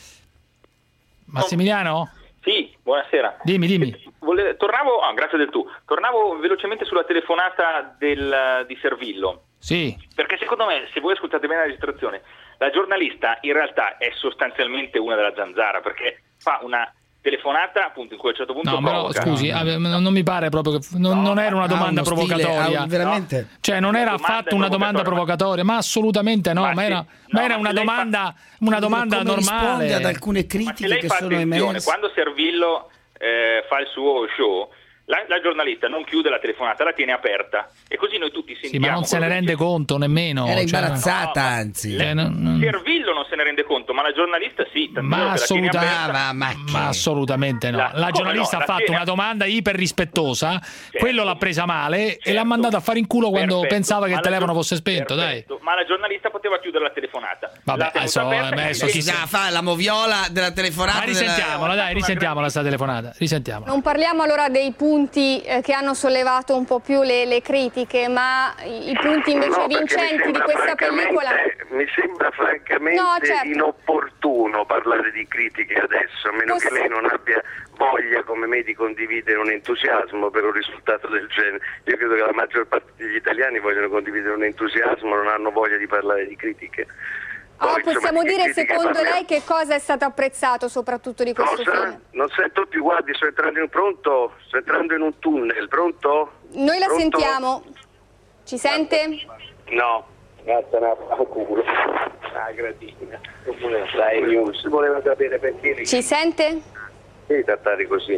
Massimiliano? Sì, buonasera. Dimmi. Tornavo, grazie del tu. Tornavo velocemente sulla telefonata di Servillo. Sì. Perché secondo me, se voi ascoltate bene la registrazione, la giornalista in realtà è sostanzialmente una della Zanzara, perché fa una telefonata appunto in cui a un certo punto provoca. Scusi, non mi pare proprio che non era una domanda provocatoria, veramente, cioè non era affatto una domanda provocatoria, ma assolutamente no, ma era una domanda normale. Risponde ad alcune critiche che sono emerse. Quando Servillo fa il suo show, la giornalista non chiude la telefonata, la tiene aperta e così noi tutti sentiamo. Sì, ma non se ne rende conto nemmeno. Era imbarazzata, anzi. Servillo non se ne rende conto, ma la giornalista sì. Ma assolutamente no. La giornalista ha fatto una domanda iper rispettosa, quello l'ha presa male e l'ha mandata a fare in culo quando pensava che il telefono fosse spento. Dai. Ma la giornalista poteva chiudere la telefonata. Vabbè, adesso si fa la moviola della telefonata. Ma risentiamola sta telefonata. Risentiamola. Non parliamo allora dei punti punti che hanno sollevato un po' più le critiche, ma i punti invece vincenti di questa pellicola... Mi sembra francamente inopportuno parlare di critiche adesso, a meno che lei non abbia voglia come me di condividere un entusiasmo per un risultato del genere. Io credo che la maggior parte degli italiani vogliono condividere un entusiasmo, non hanno voglia di parlare di critiche. Poi, possiamo dire secondo lei che cosa è stato apprezzato soprattutto di questo film? Non sento più, guardi, sto entrando in un tunnel, pronto? Noi la sentiamo. Ci sente? No, grazie a culo. Gradina. Dai, news. Voleva sapere perché. Ci sente? Devi trattare così.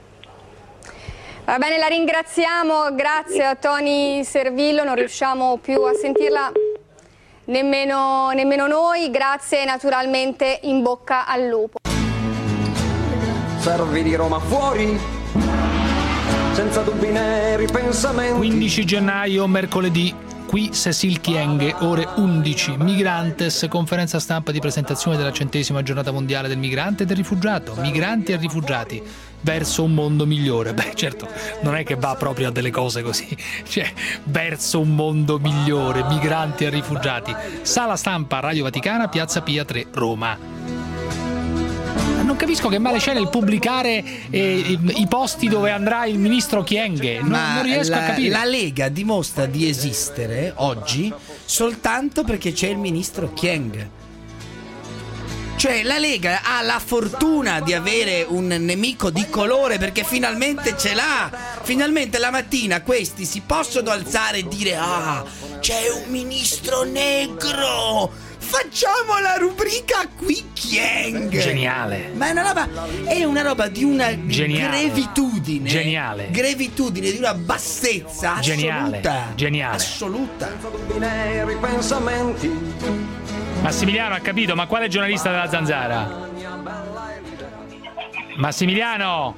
Va bene, la ringraziamo, grazie a Tony Servillo, non riusciamo più a sentirla nemmeno noi, grazie, naturalmente in bocca al lupo. Servi di Roma fuori, senza dubbi né ripensamenti. 15 gennaio, mercoledì. Qui Cécile Kyenge, ore 11, Migrantes, conferenza stampa di presentazione della 100ª giornata mondiale del migrante e del rifugiato. Migranti e rifugiati verso un mondo migliore. Beh, certo, non è che va proprio a delle cose così, cioè verso un mondo migliore, migranti e rifugiati. Sala stampa Radio Vaticana, Piazza Pia 3, Roma. Non capisco che male c'è nel pubblicare i posti dove andrà il ministro Kyenge. Non riesco a capire. La Lega dimostra di esistere oggi soltanto perché c'è il ministro Kyenge. Cioè la Lega ha la fortuna di avere un nemico di colore, perché finalmente ce l'ha. Finalmente la mattina questi si possono alzare e dire: ah, c'è un ministro negro, facciamo la rubrica qui Kyenge. Geniale. Ma è una roba di una grevitudine. Geniale. Grevitudine, di una bassezza assoluta. Geniale. Assoluta. Massimiliano ha capito, ma quale giornalista della Zanzara? Massimiliano?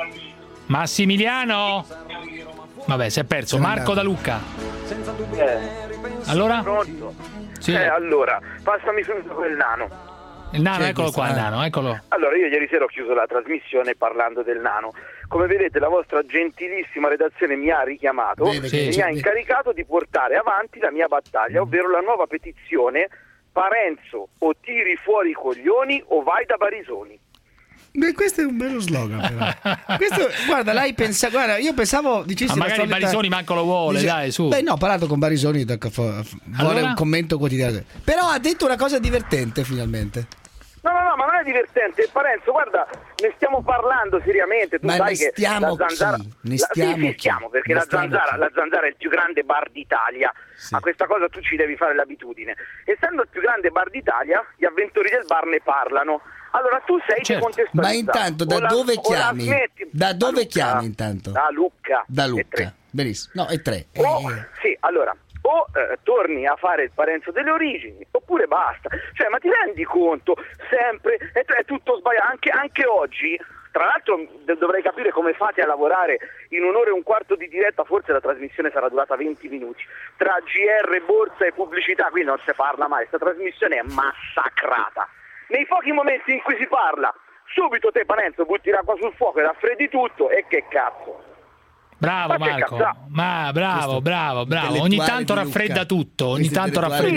Vabbè, si è perso. Marco da Lucca. Allora? Pronto? Sì. Allora, passami subito quel nano. Il nano, eccolo qua, il nano, eccolo. Allora, io ieri sera ho chiuso la trasmissione parlando del nano. Come vedete, la vostra gentilissima redazione mi ha richiamato e mi ha incaricato di portare avanti la mia battaglia, ovvero la nuova petizione Parenzo, o tiri fuori i coglioni o vai da Barisoni. Beh, questo è un bello slogan, però. Questo, guarda, io pensavo dicessi magari solita... Barisoni manco lo vuole, dai, su. Beh, no, ho parlato con Barisoni, vuole un commento quotidiano. Però ha detto una cosa divertente, finalmente. No, ma non è divertente. Parenzo, guarda, ne stiamo parlando seriamente. Tu sai che la Zanzara... stiamo, perché la Zanzara è il più grande bar d'Italia. Sì. A questa cosa tu ci devi fare l'abitudine. Essendo il più grande bar d'Italia, gli avventori del bar ne parlano. Allora tu sei decontestualizzato. Ma intanto da dove chiami? Da dove chiami intanto? Da Lucca. Da Lucca. Benissimo. No, è 3. Sì, allora, o torni a fare il Parenzo delle origini, oppure basta. Cioè, ma ti rendi conto? Sempre è tutto sbagliato, anche oggi. Tra l'altro dovrei capire come fate a lavorare in un'ora e un quarto di diretta, forse la trasmissione sarà durata 20 minuti, tra GR, borsa e pubblicità, qui non si parla mai, questa trasmissione è massacrata. Nei pochi momenti in cui si parla, subito te Parenzo butti l'acqua sul fuoco e raffreddi tutto, e che cazzo. Bravo Marco, ma bravo. Ogni tanto raffredda tutto, ogni tanto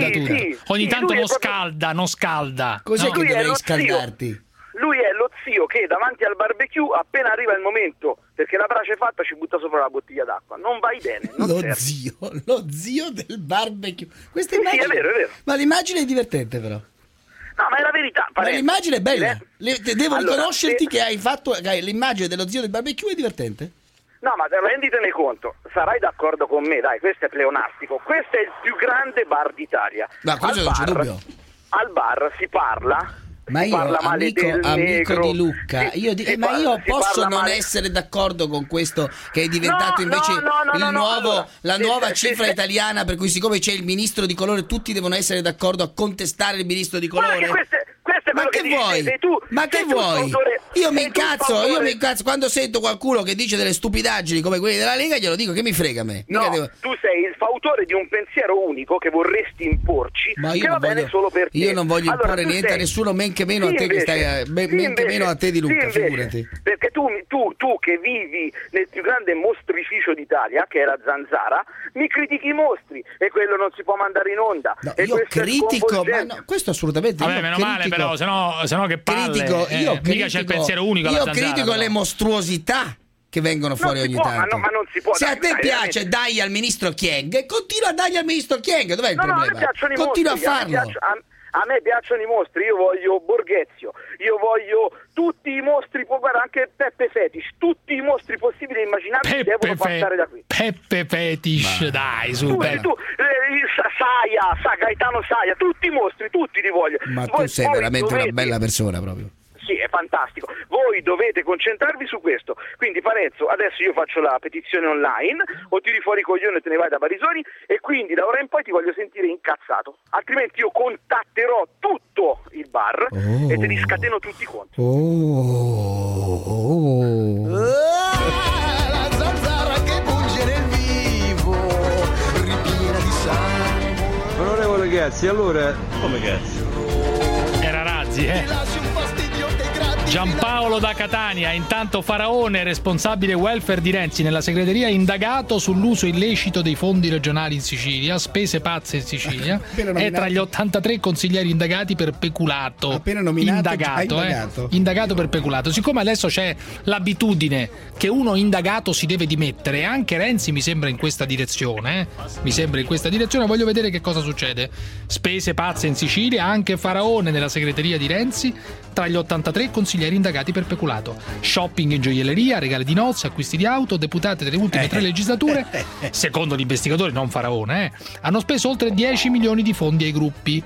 non scalda. Cos'è che dovrei scaldarti? Lui è lo zio che davanti al barbecue, appena arriva il momento, perché la brace è fatta, ci butta sopra la bottiglia d'acqua. Non vai bene. Lo zio del barbecue. Questa immagine... Sì, è vero. Ma l'immagine è divertente, però. No, ma è la verità. Ma l'immagine è bella. Devo riconoscerti che hai fatto l'immagine dello zio del barbecue è divertente. No, ma renditene conto, sarai d'accordo con me, dai, questo è pleonastico. Questo è il più grande bar d'Italia. Ma questo non c'è dubbio. Al bar si parla. Ma io, amico di Lucca, io posso non essere d'accordo con questo che è diventato invece la nuova cifra italiana, per cui siccome c'è il ministro di colore tutti devono essere d'accordo a contestare il ministro di colore. Questo è quello che vuoi? Ma che vuoi? Io mi incazzo quando sento qualcuno che dice delle stupidaggini come quelli della Lega, glielo dico, che mi frega a me. No, tu sei il fautore di un pensiero unico che vorresti imporci, ma che va bene solo per te. Io non voglio imporre niente a nessuno, men che meno a te che stai meno a te di Luca, figurati. Perché tu che vivi nel più grande mostrificio d'Italia, che è la Zanzara, mi critichi i mostri e quello non si può mandare in onda. No, io critico, ma no, questo assolutamente. Vabbè, meno male, però, sennò che palle. Mica c'è il pensiero unico. Io critico le mostruosità che vengono fuori ogni tanto. Ma non si può. Se a te piace, dai al ministro Kyenge, continua a dargli al ministro Kyenge. Dov'è il problema? A me piacciono i continua mostri, a farlo. A me piacciono i mostri, io voglio Borghezio, io voglio tutti i mostri, guarda anche Peppe Fetish, tutti i mostri possibili e immaginabili devono passare da qui. Peppe Fetish, dai, su. Gaetano Saia, tutti i mostri, tutti li voglio. Ma tu sei veramente una bella persona proprio. Sì, è fantastico. Voi dovete concentrarvi su questo. Quindi Parenzo, adesso io faccio la petizione online, o tiri fuori i coglioni e te ne vai da Barisoni, e quindi da ora in poi ti voglio sentire incazzato. Altrimenti io contatterò tutto il bar e te li scateno tutti quanti. La zanzara che punge nel vivo, ripiena di sangue. Onorevole Gazzi, allora... Come Gazzi? Era Razzi, Giampaolo da Catania. Intanto Faraone, responsabile welfare di Renzi nella segreteria, indagato sull'uso illecito dei fondi regionali in Sicilia, spese pazze in Sicilia, è tra gli 83 consiglieri indagati per peculato. Appena nominato, indagato per peculato. Siccome adesso c'è l'abitudine che uno indagato si deve dimettere, anche Renzi mi sembra in questa direzione, voglio vedere che cosa succede. Spese pazze in Sicilia, anche Faraone nella segreteria di Renzi tra gli 83 consiglieri indagati per peculato. Shopping in gioielleria, regali di nozze, acquisti di auto. Deputate delle ultime 3 legislature, secondo gli investigatori, non Faraone, hanno speso oltre 10 milioni di fondi ai gruppi.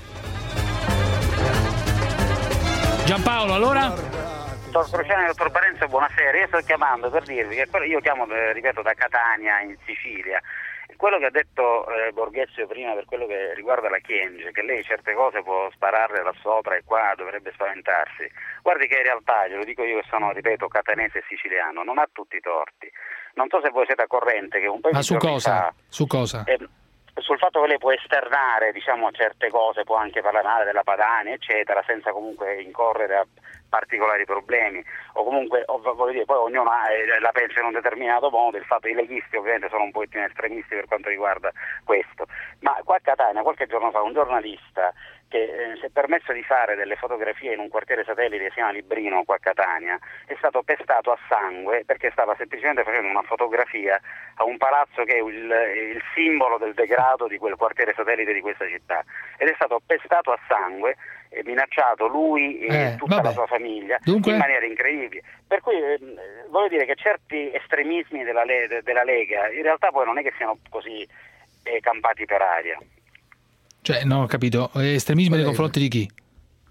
Giampaolo, allora? Dottor Crociani e dottor Parenzo, buonasera. Io sto chiamando per dirvi che io chiamo, ripeto, da Catania in Sicilia. Quello che ha detto Borghezio prima per quello che riguarda la Kyenge, che lei certe cose può spararle da sopra e qua dovrebbe spaventarsi. Guardi che in realtà, glielo dico io che sono, ripeto, catanese e siciliano, non ha tutti i torti. Non so se voi siete a corrente che un po' di giorni fa... Su cosa? Sul fatto che lei può esternare, diciamo, certe cose, può anche parlare della Padania, eccetera, senza comunque incorrere a particolari problemi, o comunque, voglio dire, poi ognuno la pensa in un determinato modo. Il fatto che i leghisti ovviamente sono un pochettino estremisti per quanto riguarda questo, ma qua a Catania qualche giorno fa un giornalista che si è permesso di fare delle fotografie in un quartiere satellite che si chiama Librino qua a Catania è stato pestato a sangue perché stava semplicemente facendo una fotografia a un palazzo che è il simbolo del degrado di quel quartiere satellite di questa città, ed è stato pestato a sangue e minacciato lui e tutta la sua famiglia. Dunque? In maniera incredibile. Per cui voglio dire che certi estremismi della Lega in realtà poi non è che siano così campati per aria. Cioè, no, ho capito. Estremismo nei confronti di chi?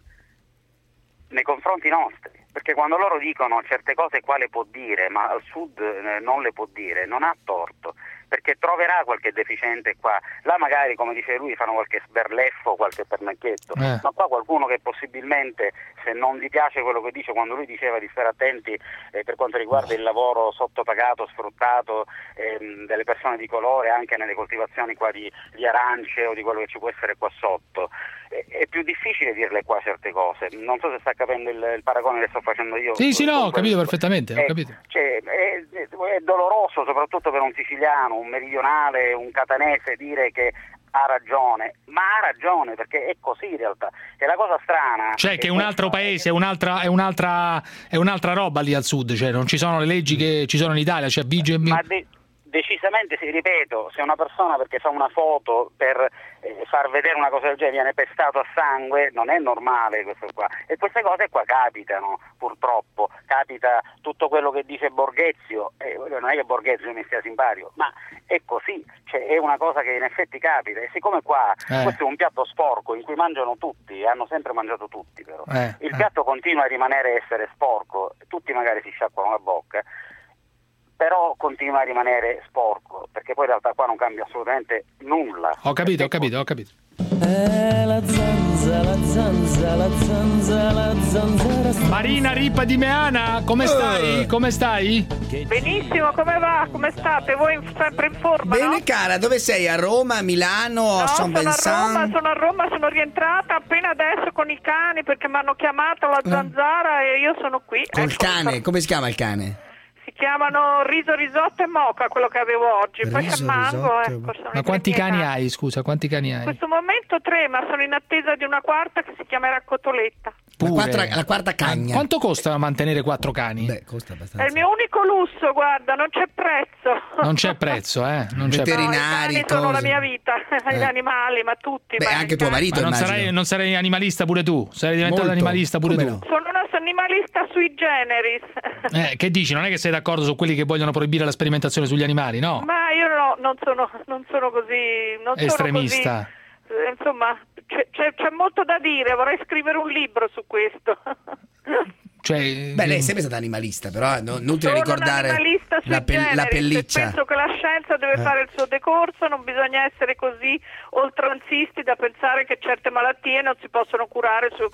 Nei confronti nostri. Perché quando loro dicono certe cose qua le può dire, ma al sud non le può dire, non ha torto. Perché troverà qualche deficiente qua. Là magari, come dice lui, fanno qualche sberleffo, qualche pernacchetto. Ma qua qualcuno che possibilmente, se non gli piace quello che dice, quando lui diceva di stare attenti per quanto riguarda il lavoro sottopagato, sfruttato delle persone di colore, anche nelle coltivazioni qua di arance o di quello che ci può essere qua sotto, è più difficile dirle qua certe cose. Non so se sta capendo il paragone che sto facendo io. Sì, no, ho capito perfettamente. Ho capito. Cioè, è doloroso soprattutto per un siciliano, un meridionale, un catanese dire che ha ragione, ma ha ragione perché è così in realtà. E la cosa strana, cioè che è un altro paese, è un'altra roba lì al sud, cioè non ci sono le leggi che ci sono in Italia, cioè decisamente, sì, ripeto, se una persona perché fa una foto per far vedere una cosa del genere viene pestato a sangue, non è normale questo qua. E queste cose qua capitano, purtroppo. Capita tutto quello che dice Borghezio, non è che Borghezio mi stia simpatico, ma è così, cioè è una cosa che in effetti capita. E siccome qua questo è un piatto sporco in cui mangiano tutti, hanno sempre mangiato tutti però, il piatto continua a rimanere essere sporco, tutti magari si sciacquano la bocca, però continua a rimanere sporco, perché poi in realtà qua non cambia assolutamente nulla. Ho capito. È la zanzara Marina Ripa di Meana, come stai? Come stai? Benissimo, come va? Come state? Voi sempre in forma? Bene, no? cara, dove sei? A Roma, a Milano, a San Vincent? Sono a Roma, sono rientrata appena adesso con i cani perché mi hanno chiamato la zanzara e io sono qui. Col cane, come si chiama il cane? Si chiamano riso, risotto e moca, quello che avevo oggi. Poi c'è mango. Ma quanti cani hai, scusa? Quanti cani hai? In questo momento 3, ma sono in attesa di una quarta che si chiamerà Cotoletta. La quarta cagna. Quanto costa mantenere 4 cani? Beh, costa abbastanza. È il mio unico lusso, guarda, non c'è prezzo. Non c'è prezzo, Non c'è veterinari, no, i cani sono la mia vita, gli animali, ma tutti. Beh, anche tuo marito, ma non sarai animalista pure tu? Sarai diventato animalista pure tu? No? Sono una animalista sui generis. Che dici? Non è che sei d'accordo su quelli che vogliono proibire la sperimentazione sugli animali, no? Ma io non sono così. Non estremista. Sono così, insomma, c'è molto da dire, vorrei scrivere un libro su questo. Beh, lei è sempre stata animalista, però è inutile ricordare la pelliccia. Penso che la scienza deve fare il suo decorso, non bisogna essere così oltranzisti da pensare che certe malattie non si possono curare sui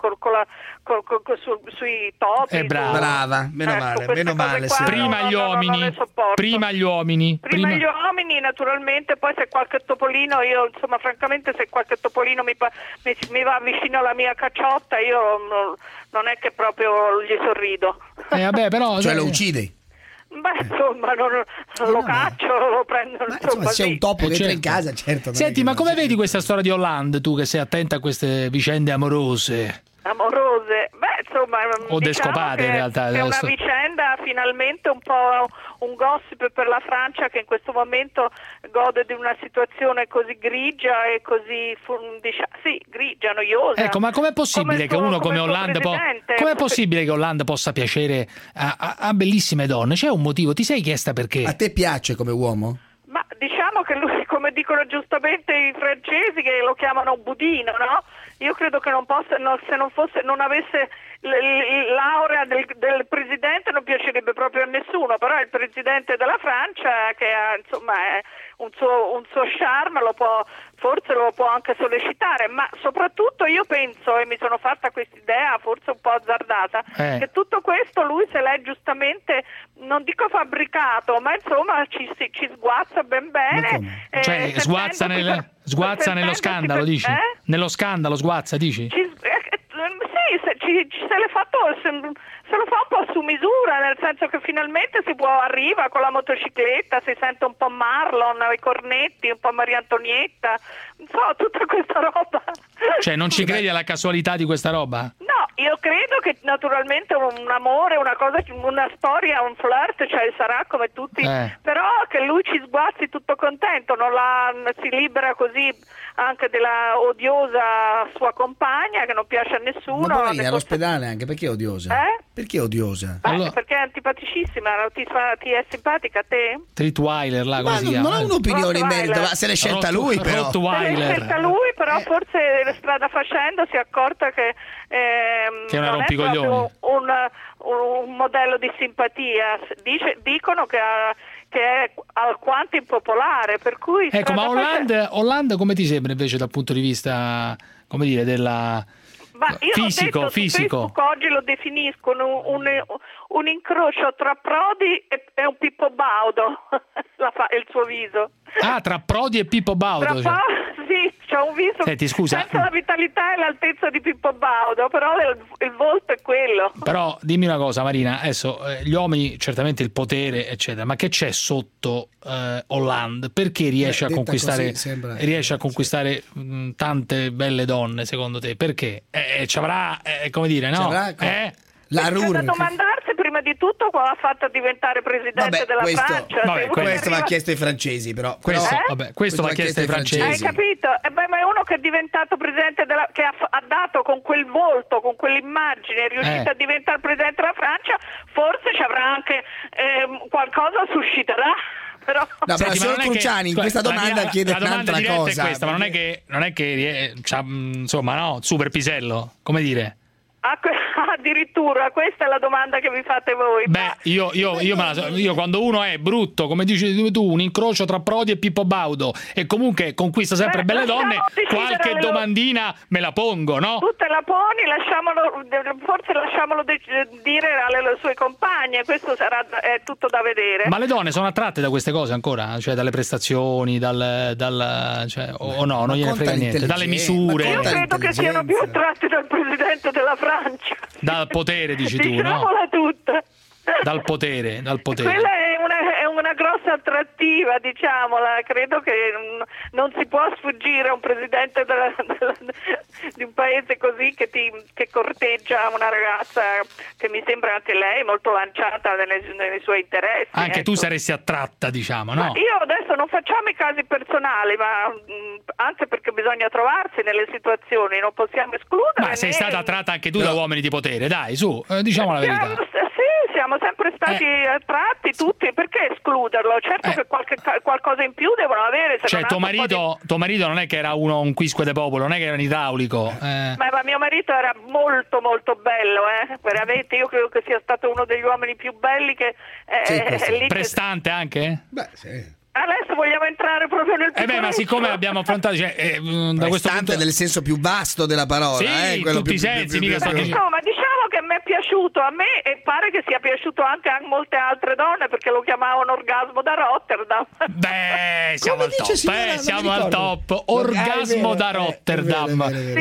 topi. Brava, meno male. Prima gli uomini, prima gli uomini, naturalmente. Poi se qualche topolino, io insomma, francamente, se qualche topolino mi va vicino alla mia cacciotta, io non è che proprio gli sorrido. Vabbè, però cioè lo uccidi? Beh, insomma, non lo caccio, lo prendo. Insomma, se c'è un topo che entra in casa, certo. Senti, ma come vedi questa storia di Hollande, tu che sei attenta a queste vicende amorose? Beh, insomma, o descopate in realtà. È una vicenda finalmente un po' un gossip per la Francia, che in questo momento gode di una situazione così grigia e così grigia, noiosa. Ecco, ma com'è possibile che uno come Hollande com'è possibile che Hollande possa piacere a bellissime donne? C'è un motivo? Ti sei chiesta perché? A te piace come uomo? Ma diciamo che lui, come dicono giustamente i francesi, che lo chiamano budino, no? Io credo che non possa, se non avesse l'aurea del presidente non piacerebbe proprio a nessuno, però è il presidente della Francia che ha, insomma, è un suo charme, forse lo può anche sollecitare, ma soprattutto io penso, e mi sono fatta questa idea forse un po' azzardata, che tutto questo lui se l'è giustamente, non dico fabbricato, ma insomma ci sguazza ben bene. Cioè sguazza nello scandalo, dici? Nello scandalo sguazza, dici? Se lo fa un po' su misura, nel senso che finalmente arriva con la motocicletta, si sente un po' Marlon, i cornetti, un po' Maria Antonietta, non so, tutta questa roba. Cioè non ci credi alla casualità di questa roba? No, io credo che naturalmente un amore, una storia, un flirt, cioè sarà come tutti, però che lui ci sguazzi tutto contento, si libera così anche della odiosa sua compagna che non piace a nessuno. Ma poi è all'ospedale anche, perché è odiosa? Perché è odiosa? Perché è antipaticissima, ti è simpatica a te? Tritweiler, là, come si chiama? Non ho un'opinione in merito, ma se l'è scelta lui però. Se l'è scelta lui, però forse strada facendo si è accorta che una non è proprio un modello di simpatia. Dicono che è alquanto impopolare, per cui ecco, ma Hollande come ti sembra invece dal punto di vista, come dire, della fisico? Facebook oggi lo definiscono un incrocio tra Prodi e un Pippo Baudo, il suo viso. Tra Prodi e Pippo Baudo. Sì, c'ha un viso. Senti, scusa, senza la vitalità e l'altezza di Pippo Baudo, però il volto è quello. Però dimmi una cosa, Marina, adesso gli uomini certamente il potere eccetera, ma che c'è sotto Hollande? Perché riesce a conquistare tante belle donne, secondo te? Perché? Ci avrà, come dire, no? La C'è da domandarsi prima di tutto come ha fatto a diventare presidente della Francia. Questo va chiesto ai francesi, però. Questo va chiesto ai francesi. Hai capito? Ma è uno che è diventato presidente che ha dato con quel volto, con quell'immagine, è riuscito a diventare presidente della Francia, forse ci avrà anche qualcosa susciterà. Però signor Cruciani, in questa domanda chiede un'altra cosa. È questa, ma non è che insomma, no, super pisello, come dire. Addirittura, questa è la domanda che vi fate voi. Beh, io quando uno è brutto, come dici tu, un incrocio tra Prodi e Pippo Baudo, e comunque conquista sempre belle donne, qualche domandina me la pongo, no? Tu te la poni, forse lasciamolo dire alle sue compagne, questo è tutto da vedere. Ma le donne sono attratte da queste cose ancora? Cioè dalle prestazioni, o no, non gliene frega niente, dalle misure? Io credo che siano più attratte dal presidente della Francia. Dal potere, dici tu, no? Diciamola tutta. Dal potere. Quella è una grossa attrattiva, diciamola. Credo che non si può sfuggire a un presidente di un paese così che corteggia una ragazza che mi sembra anche lei molto lanciata nei suoi interessi. Anche tu saresti attratta, diciamo, no? Ma io adesso non facciamo i casi personali, ma anche perché bisogna trovarsi nelle situazioni, non possiamo escludere. Ma sei stata attratta anche tu da uomini di potere, dai, su, diciamo la verità. Sì, siamo sempre stati attratti tutti, perché escluderlo? Certo che qualcosa in più devono avere. Cioè tuo marito non è che era un quisque de popolo, non è che era un idraulico. Ma mio marito era molto molto bello, veramente. Io credo che sia stato uno degli uomini più belli che lì. Prestante anche? Beh, sì. Adesso vogliamo entrare proprio nel piccolo. Ma siccome abbiamo affrontato da questo punto nel senso più vasto della parola, tutti i sensi, mica sto dicendo. No, ma diciamo che mi è piaciuto a me e pare che sia piaciuto anche a molte altre donne, perché lo chiamavano Orgasmo da Rotterdam. Beh, siamo al top, siamo al top. Orgasmo da Rotterdam.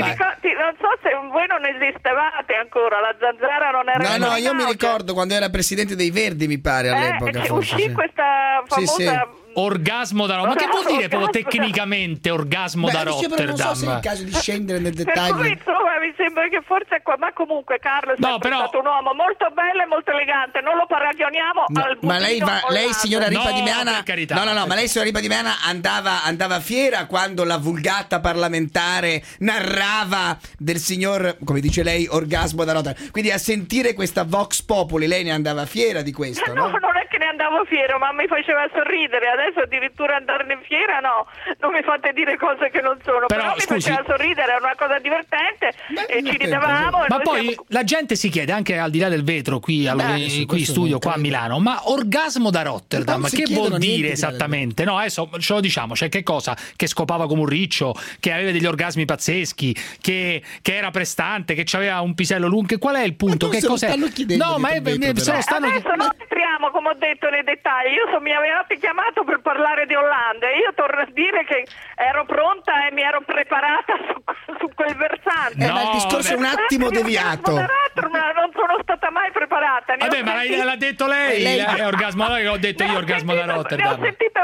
Non so se voi non esistevate ancora, la Zanzara non era. No, io mi ricordo quando era presidente dei Verdi, mi pare, all'epoca. Uscì questa famosa. Orgasmo da Rotterdam. Ma che vuol dire proprio tecnicamente orgasmo da Rotterdam? Non so se è il caso di scendere nel dettaglio. Per cui, insomma, mi sembra che forse è qua. Ma comunque Carlo è sempre stato un uomo molto bello e molto elegante. Non lo paragoniamo al ma lei signora Ripa di Meana, ma lei signora Ripa di Meana andava fiera quando la vulgata parlamentare narrava del signor, come dice lei, orgasmo da Rotterdam. Quindi a sentire questa Vox Populi lei ne andava fiera di questo, no? No, non è che ne andavo fiero, ma mi faceva sorridere. Adesso addirittura andarne fiera, no, non mi fate dire cose che non sono. Però mi faceva sorridere, era una cosa divertente e ci ridevamo. Ma poi la gente si chiede, anche al di là del vetro qui in studio qua a Milano, ma orgasmo da Rotterdam che vuol dire esattamente? No, adesso ce lo diciamo, cioè che cosa? Che scopava come un riccio, che aveva degli orgasmi pazzeschi, che era prestante, che aveva un pisello lungo. Qual è il punto? Che cos'è? No, ma adesso non entriamo, come ho detto, nei dettagli. Mi avevate chiamato per parlare di Hollande e io torno a dire che ero pronta e mi ero preparata su quel versante. Ma il discorso è un attimo deviato. Non sono stata mai preparata. Vabbè, ma l'ha detto lei. Orgasmo, ho detto io orgasmo da Rotterdam. Ne ho sentite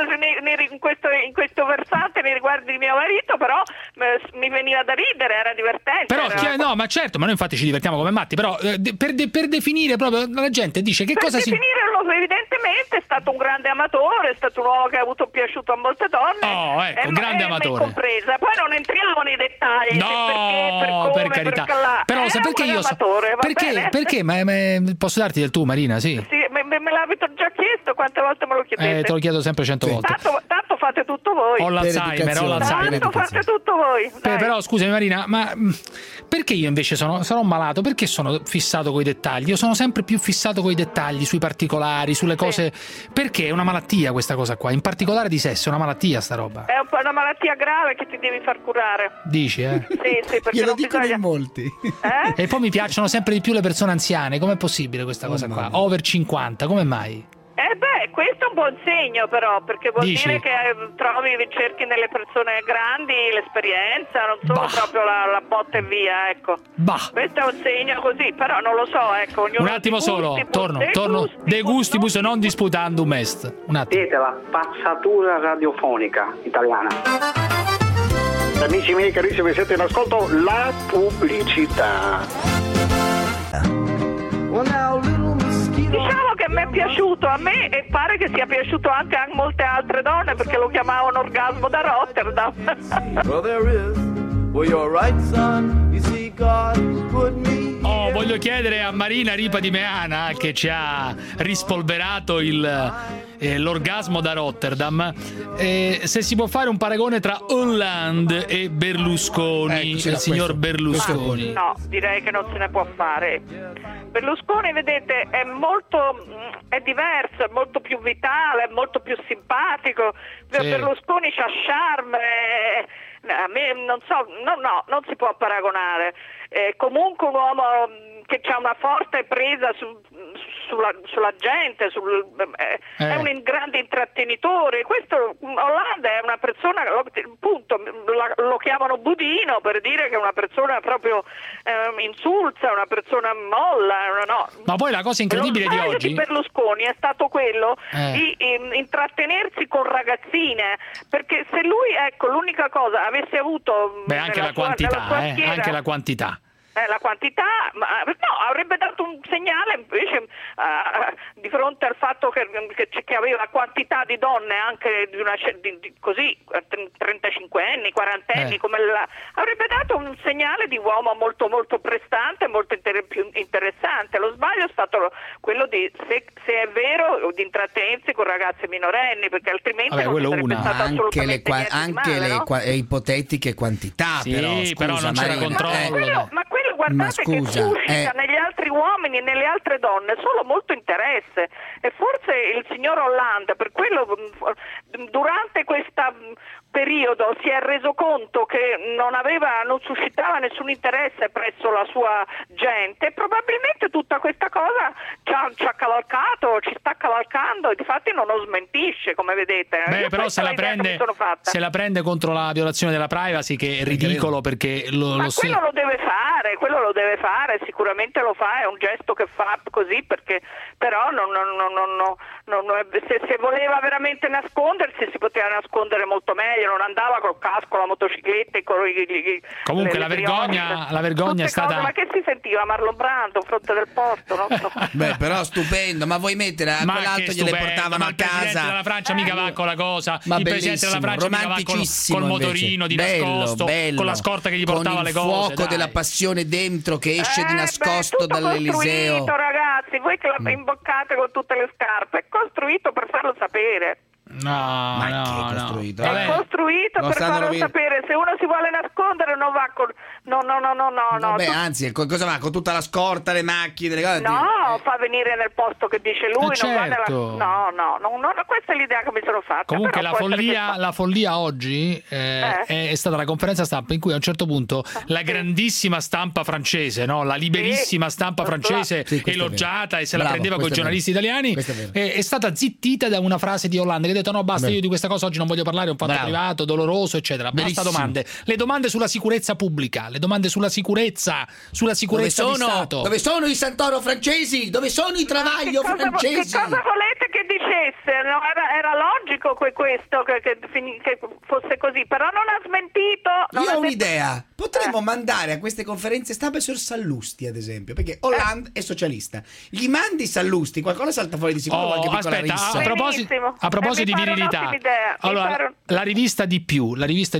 molte in questo versante nei riguardi di mio marito, però mi veniva da ridere, era divertente. Però no, ma certo, ma noi infatti ci divertiamo come matti, però per definire proprio la gente dice che cosa si... Evidentemente è stato un grande amatore, è stato un uomo che ha avuto piaciuto a molte donne. Un grande amatore. Compresa. Poi non entriamo nei dettagli. No, per carità. Però sai perché io perché? Ma posso darti del tu, Marina? Sì. Me l'avete già chiesto, quante volte me lo chiedete? Te lo chiedo sempre 100 volte. Tanto fate tutto voi. Ho l'Alzheimer. Tanto fate tutto voi. Però scusami Marina, ma perché io invece sarò malato? Perché sono fissato coi dettagli? Io sono sempre più fissato coi dettagli, sui particolari, sulle cose. Perché è una malattia questa cosa qua, in particolare di sesso, è una malattia sta roba. È una malattia grave che ti devi far curare. Dici, Sì, perché glielo dicono in molti. E poi mi piacciono sempre di più le persone anziane. Com'è possibile questa cosa qua? Over 50, come mai? Questo è un buon segno però, perché vuol dire che cerchi nelle persone grandi l'esperienza, non solo proprio la botta e via, ecco. Questo è un segno così, però non lo so, ecco. Un attimo solo, torno. De gustibus non disputandum est. Un attimo. Siete la spazzatura radiofonica italiana. Amici miei carissimi, siete in ascolto la pubblicità. Diciamo che mi è piaciuto a me e pare che sia piaciuto anche a molte altre donne, perché lo chiamavano orgasmo da Rotterdam. Voglio chiedere a Marina Ripa di Meana, che ci ha rispolverato il l'orgasmo da Rotterdam, se si può fare un paragone tra Hollande e Berlusconi, il signor Berlusconi. No, direi che non se ne può fare. Berlusconi, vedete, è diverso, è molto più vitale, è molto più simpatico. Berlusconi c'ha charme, a me non so, non si può paragonare. Comunque un uomo che ha una forte presa sulla gente, è un grande intrattenitore. Questo Hollande è una persona, appunto, lo chiamano budino per dire che è una persona proprio insulsa, una persona molla. No. Ma poi la cosa incredibile di oggi di Berlusconi è stato quello di intrattenersi con ragazzine, perché se lui, ecco, l'unica cosa avesse avuto anche la quantità, anche la quantità. La quantità, ma no, avrebbe dato un segnale invece di fronte al fatto che aveva quantità di donne anche così 35 anni, 40 anni, avrebbe dato un segnale di uomo molto molto prestante, molto più interessante. Lo sbaglio è stato quello di se è vero di intrattenersi con ragazze minorenni, perché altrimenti non sarebbe stata assolutamente le ipotetiche quantità, però non c'era controllo. Ma quello guardate che suscita negli altri uomini e nelle altre donne solo molto interesse, e forse il signor Hollande per quello durante questa periodo si è reso conto che non suscitava nessun interesse presso la sua gente, e probabilmente tutta questa cosa ci ha cavalcato, ci sta cavalcando, e difatti non lo smentisce, come vedete. Però se la prende contro la violazione della privacy, che è ridicolo, perché quello lo deve fare, sicuramente lo fa, è un gesto che fa così, perché però se voleva veramente nascondersi si poteva nascondere molto meglio, non andava col casco, la motocicletta e comunque la vergogna è stata. Ma che si sentiva Marlon Brando, fronte del porto, non so. Però stupendo, ma vuoi mettere quell'altro gliele portavano a casa. Il presidente della Francia mica va con la cosa, il presidente della Francia mica va col motorino di nascosto, con la scorta che gli portava le cose. Con il fuoco della passione dentro che esce di nascosto dall'Eliseo. Ragazzi, voi che la imboccate con tutte le scarpe, è costruito per farlo sapere. No. È costruito per farlo sapere. Se uno si vuole nascondere non va con no. Anzi, cosa va? Con tutta la scorta, le macchine, le cose? No, fa venire nel posto che dice lui, non va nella. No, questa è l'idea che mi sono fatta. Comunque la follia oggi è stata la conferenza stampa in cui a un certo punto la grandissima stampa francese, no? La liberissima stampa francese, elogiata e se la prendeva con i giornalisti italiani, è stata zittita da una frase di Hollande che ha detto: no, basta, io di questa cosa oggi non voglio parlare, è un fatto privato, doloroso, eccetera. Basta domande. Le domande sulla sicurezza pubblica, le domande sulla sicurezza di Stato. Dove sono i Santoro francesi? Dove sono i Travaglio francesi? Che cosa volete che dicesse? No, era logico questo che fosse così, però non ha smentito. Io ho un'idea. Potremmo mandare a queste conferenze stampa il signor Sallusti, ad esempio, perché Hollande è socialista. Gli mandi Sallusti, qualcosa salta fuori di sicuro, qualche piccola rissa. A proposito di virilità, allora, la rivista di più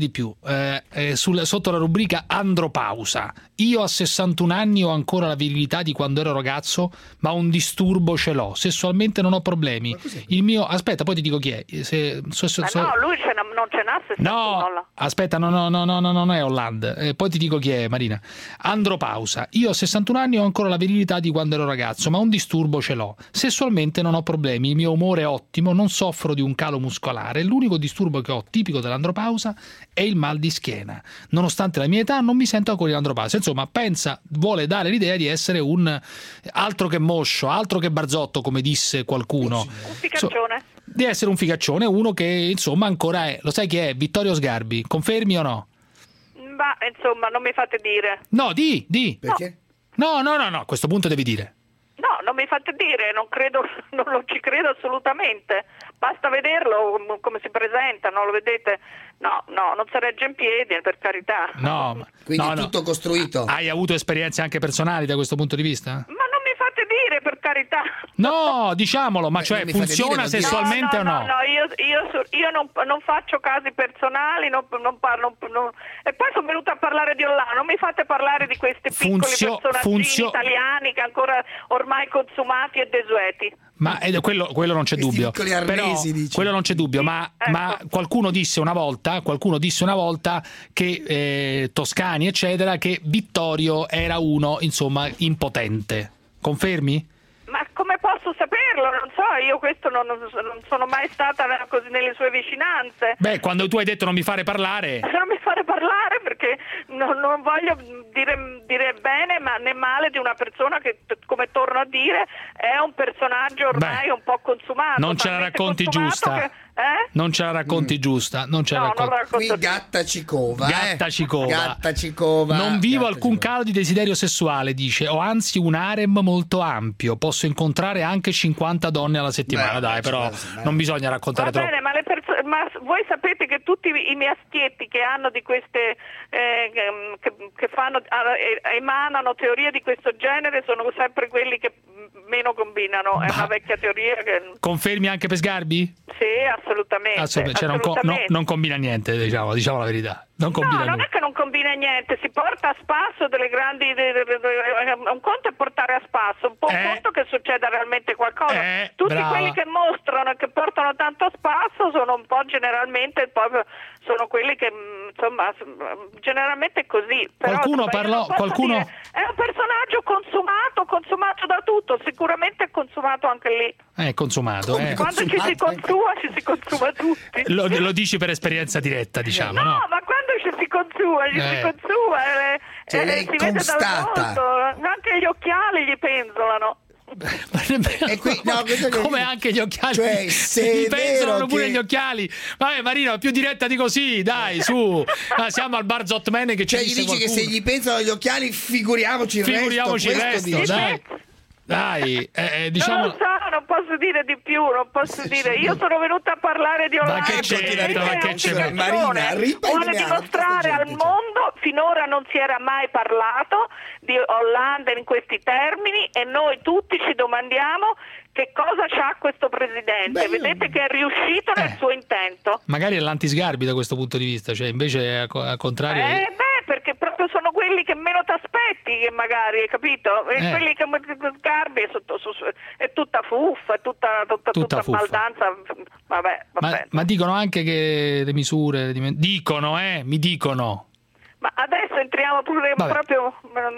sotto la rubrica Andropausa: io a 61 anni ho ancora la virilità di quando ero ragazzo, ma un disturbo ce l'ho, sessualmente non ho problemi. Il mio, aspetta, poi ti dico chi è. No, lui non ce n'ha 61. No, aspetta, no, non è Hollande. Poi ti dico chi è, Marina. Andropausa: io a 61 anni ho ancora la virilità di quando ero ragazzo, ma un disturbo ce l'ho, sessualmente non ho problemi, il mio umore è ottimo, non soffro di un calo muscolare, l'unico disturbo che ho tipico dell'andropausa è il mal di schiena, nonostante la mia età non mi sento ancora in andropausa. Insomma, vuole dare l'idea di essere un altro che moscio, altro che barzotto, come disse qualcuno, un figaccione. Di essere un figaccione, uno che insomma ancora è. Lo sai chi è? Vittorio Sgarbi, confermi o no? Ma insomma, non mi fate dire. No, di. Perché? No, a questo punto devi dire. No, non mi fate dire, non ci credo assolutamente. Basta vederlo come si presenta, non lo vedete? No, non si regge in piedi, per carità. No, quindi è tutto costruito. Hai avuto esperienze anche personali da questo punto di vista? Ma non mi fate dire, per carità. No, diciamolo, ma cioè funziona sessualmente o no? No, io non faccio casi personali, non parlo. E poi sono venuta a parlare di Hollande, non mi fate parlare di questi piccoli personaggini italiani che ancora ormai consumati e desueti. Ma quello non c'è dubbio. Però, quello non c'è dubbio, ma qualcuno disse una volta che Toscani eccetera, che Vittorio era uno insomma impotente. Confermi? Ma come posso saperlo? Non so, io questo non sono mai stata così nelle sue vicinanze. Beh, quando tu hai detto non mi fare parlare. Non mi fare parlare perché non voglio dire bene ma né male di una persona che, come torno a dire, è un personaggio ormai un po' consumato. Non ce la racconti giusta. Non ce la racconti giusta. Non ce la racconti. Qui Gatta Cicova. Non vivo alcun calo di desiderio sessuale, dice. Ho anzi un harem molto ampio. Posso incontrare anche 50 donne alla settimana. Però non bisogna raccontare troppo. Bene, ma voi sapete che tutti i miastietti che hanno di queste che fanno emanano teorie di questo genere sono sempre quelli che meno combinano. È una vecchia teoria che... Confermi anche per Sgarbi? Sì, assolutamente. Non combina niente, diciamo la verità. Non è che non combina niente, si porta a spasso delle grandi... un conto è portare a spasso, un po' un conto che succeda realmente qualcosa. Tutti quelli che mostrano e che portano tanto a spasso sono un po' generalmente proprio... sono quelli che insomma generalmente è così. Però, qualcuno parlò... è un personaggio consumato da tutto, sicuramente è consumato anche lì. È consumato. Quando ci si consuma tutti. Lo dici per esperienza diretta, diciamo, no? Ma quando ci si consuma, si vede dal volto, anche gli occhiali gli penzolano. Come anche gli occhiali, cioè, gli pensano pure gli occhiali. Vabbè, Marino, più diretta di così, dai, su. Siamo al bar Zotman che ci dice qualcuno. Che se gli pensano gli occhiali, figuriamoci il resto. Dai, diciamo... Non lo so, non posso dire di più, Io sono venuta a parlare di Hollande. Marina, vuole dimostrare al mondo, finora non si era mai parlato di Hollande in questi termini e noi tutti ci domandiamo che cosa c'ha questo presidente. Vedete che è riuscito nel suo intento. Magari è l'antisgarbi da questo punto di vista, cioè invece al contrario... perché proprio sono quelli che meno ti aspetti, che magari, hai capito? Quelli che Sgarbi è tutta fuffa, è tutta baldanza. Vabbè. Ma dicono anche che le misure mi dicono. Ma adesso entriamo pure proprio.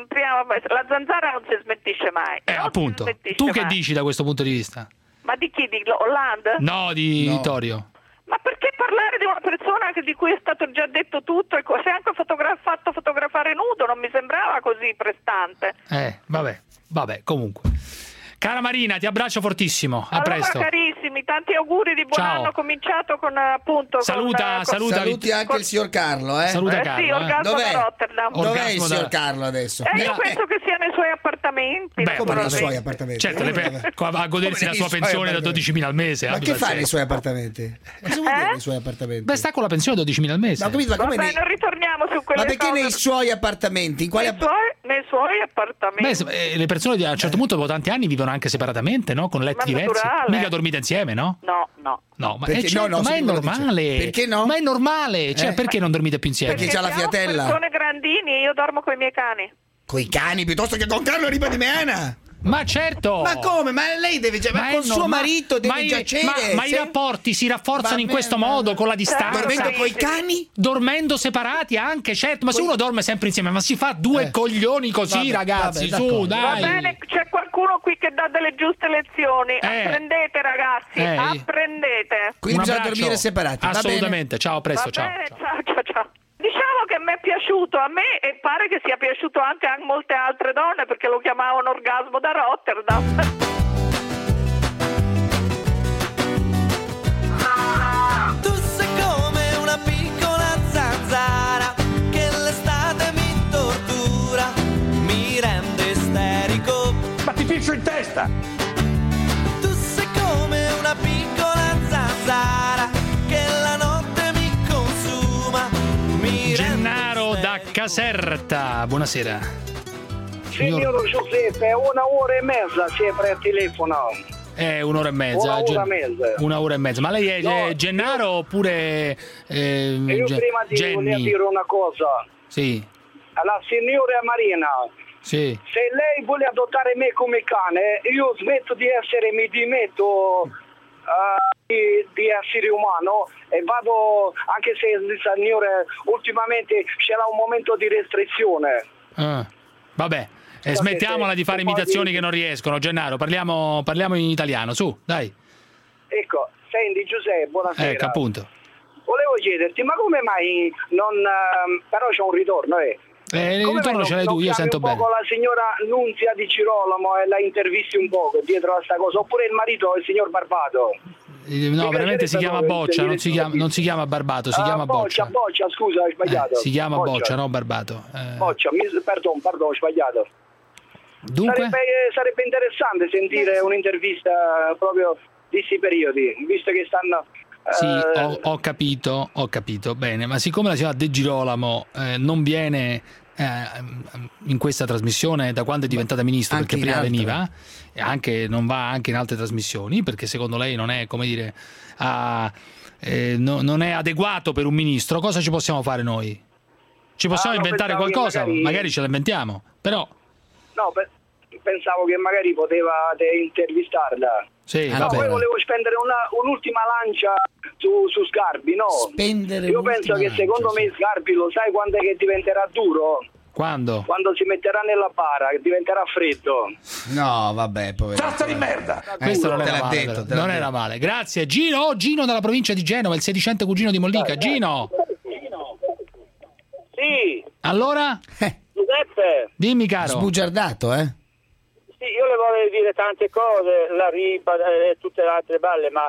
La zanzara non si smentisce mai. Appunto. Tu che dici da questo punto di vista? Ma di chi? Di Hollande? No, di Vittorio. Ma perché parlare di una persona di cui è stato già detto tutto e si è anche fatto fotografare nudo? Non mi sembrava così prestante. Vabbè, comunque. Cara Marina, ti abbraccio fortissimo. A presto. Carissimi, tanti auguri di buon anno. Cominciato con appunto. Saluti anche il signor Carlo. Saluta Carlo. Sì, orgasmo da Rotterdam. Dov'è il signor Carlo adesso? Io penso che sia nei suoi appartamenti. Come nei suoi appartamenti? Certo, a godersi la sua pensione da 12.000 al mese. Ma che fa nei suoi appartamenti? Cosa vuol dire nei suoi appartamenti? Beh, sta con la pensione 12.000 al mese. Non ritorniamo su quelle cose. Ma perché nei suoi appartamenti? Nei suoi appartamenti. Le persone a un certo punto dopo tanti anni vivono anche separatamente, no? Con letti diversi. Mica dormite insieme, no? No, ma è normale. Perché no? Ma è normale. Cioè, perché non dormite più insieme? Perché c'ha la fiatella. Persone grandini, io dormo con i miei cani. Coi cani piuttosto che con Carlo Ripa di Meana. Ma certo! Ma come? Ma lei deve già con suo marito deve giacere. Ma i rapporti si rafforzano in questo modo, con la distanza. Dormendo coi cani? Dormendo separati anche, certo. Ma se uno dorme sempre insieme, ma si fa due coglioni così, ragazzi, su, dai. Va bene, c'è qualcuno qui che dà delle giuste lezioni. Apprendete, ragazzi, apprendete. Quindi bisogna dormire separati. Assolutamente, ciao, a presto, ciao. Ciao. Diciamo che mi è piaciuto a me e pare che sia piaciuto anche a molte altre donne perché lo chiamavano orgasmo da Rotterdam. Tu sei come una piccola zanzara che l'estate mi tortura, mi rende isterico. Ma ti ficcio in testa! Tu sei come una piccola zanzara che la notte mi consuma. Gennaro da Caserta, buonasera. Signor Giuseppe, è 1 ora e mezza sempre al telefono. 1 ora e mezza. Una ora e mezza. Ma lei è Gennaro oppure io prima di voler dire una cosa. Sì. Alla signora Marina, se lei vuole adottare me come cane, io smetto di essere, mi dimetto di essere umano e vado, anche se il signore ultimamente c'era un momento di restrizione. Vabbè, smettiamola di fare imitazioni che non riescono. Gennaro, parliamo in italiano, su, dai. Ecco, senti Giuseppe, buonasera. Ecco, appunto. Volevo chiederti, ma come mai non... però c'è un ritorno, il ritorno ce l'hai tu, io sento bene. Un po' la signora Nunzia di Girolamo e la intervisti un po' dietro a sta cosa, oppure il marito, il signor Barbato. No, veramente si chiama Boccia, non si chiama Barbato, si chiama Boccia. Boccia, scusa, ho sbagliato. Si chiama Boccia, no Barbato. Boccia, perdono, ho sbagliato. Dunque? Sarebbe interessante sentire un'intervista proprio di questi periodi, visto che stanno... Sì, ho capito, bene, ma siccome la signora De Girolamo non viene in questa trasmissione da quando è diventata ministro, perché prima veniva, e anche non va anche in altre trasmissioni, perché secondo lei non è, come dire, non è adeguato per un ministro, cosa ci possiamo fare noi? Ci possiamo inventare qualcosa? Magari ce la inventiamo, però... No, pensavo che magari potevate intervistarla. Sì, ma poi volevo spendere un'ultima lancia su Sgarbi, no? Io penso che secondo me Sgarbi, lo sai quando è che diventerà duro? Quando? Quando si metterà nella bara, che diventerà freddo. No, vabbè, povero. Cazzo di merda! Questo non era male, non era male. Grazie. Gino dalla provincia di Genova, il sedicente cugino di Mollica. Gino. Sì. Allora? Giuseppe. Dimmi, caro. Sbugiardato, Sì, io le vorrei dire tante cose, la ripa e tutte le altre balle, ma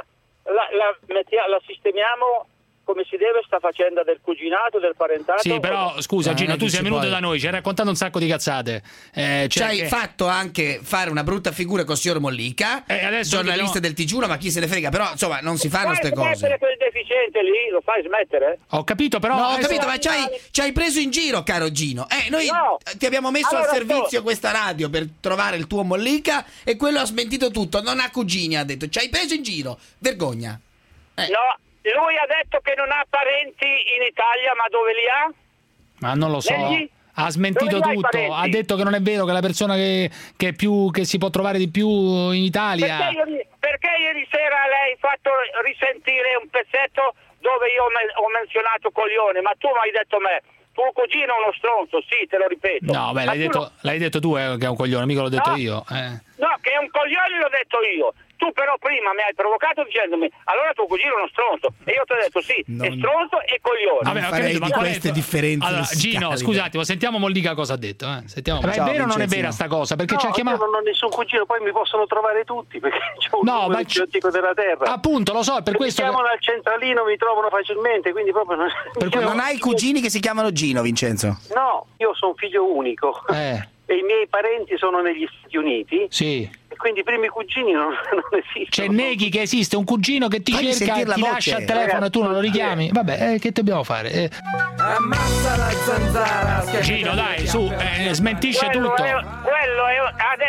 la sistemiamo come si deve, sta facendo del cuginato, del parentato. Sì, però scusa Gino, tu sei venuto da noi, ci hai raccontato un sacco di cazzate. Ci hai fatto anche fare una brutta figura con il signor Mollica, giornalista del TG1, ma chi se ne frega, però insomma non si fanno queste cose. Smettere quel deficiente lì, lo fai smettere? Ho capito, però... No, ho capito, ma ci hai preso in giro, caro Gino. Noi ti abbiamo messo al servizio questa radio per trovare il tuo Mollica e quello ha smentito tutto, non ha cugini, ha detto. Ci hai preso in giro, vergogna. No. Lui ha detto che non ha parenti in Italia, ma dove li ha? Ma non lo so. Ha smentito tutto. Ha detto che non è vero, che è la persona che si può trovare di più in Italia. Perché ieri sera lei ha fatto risentire un pezzetto dove io ho menzionato coglione, ma tu mi hai detto a me, tuo cugino è uno stronzo, sì, te lo ripeto. No, beh, l'hai detto tu che è un coglione, mica l'ho detto io. No, che è un coglione l'ho detto io. Tu però prima mi hai provocato dicendomi allora tuo cugino è uno stronzo e io ti ho detto sì, è stronzo e coglione. Non farei di queste differenze. Allora, Gino, scusate, sentiamo Mollica cosa ha detto. Sentiamo. Ma è vero o non è vera sta cosa? Perché ci ha chiamato... Io non ho nessun cugino, poi mi possono trovare tutti perché c'ho un numero più antico della terra. Appunto, lo so, per questo... Mi chiamano al centralino, mi trovano facilmente, quindi proprio... Non hai cugini che si chiamano Gino, Vincenzo? No, io sono figlio unico. E i miei parenti sono negli Stati Uniti. Sì. E quindi i primi cugini non esistono. C'è neghi che esiste un cugino che ti cerca e ti lascia il telefono e tu non lo richiami. Vabbè, che dobbiamo fare? Ammazza la zanzara. Gino, dai, su, smentisce tutto. Quello è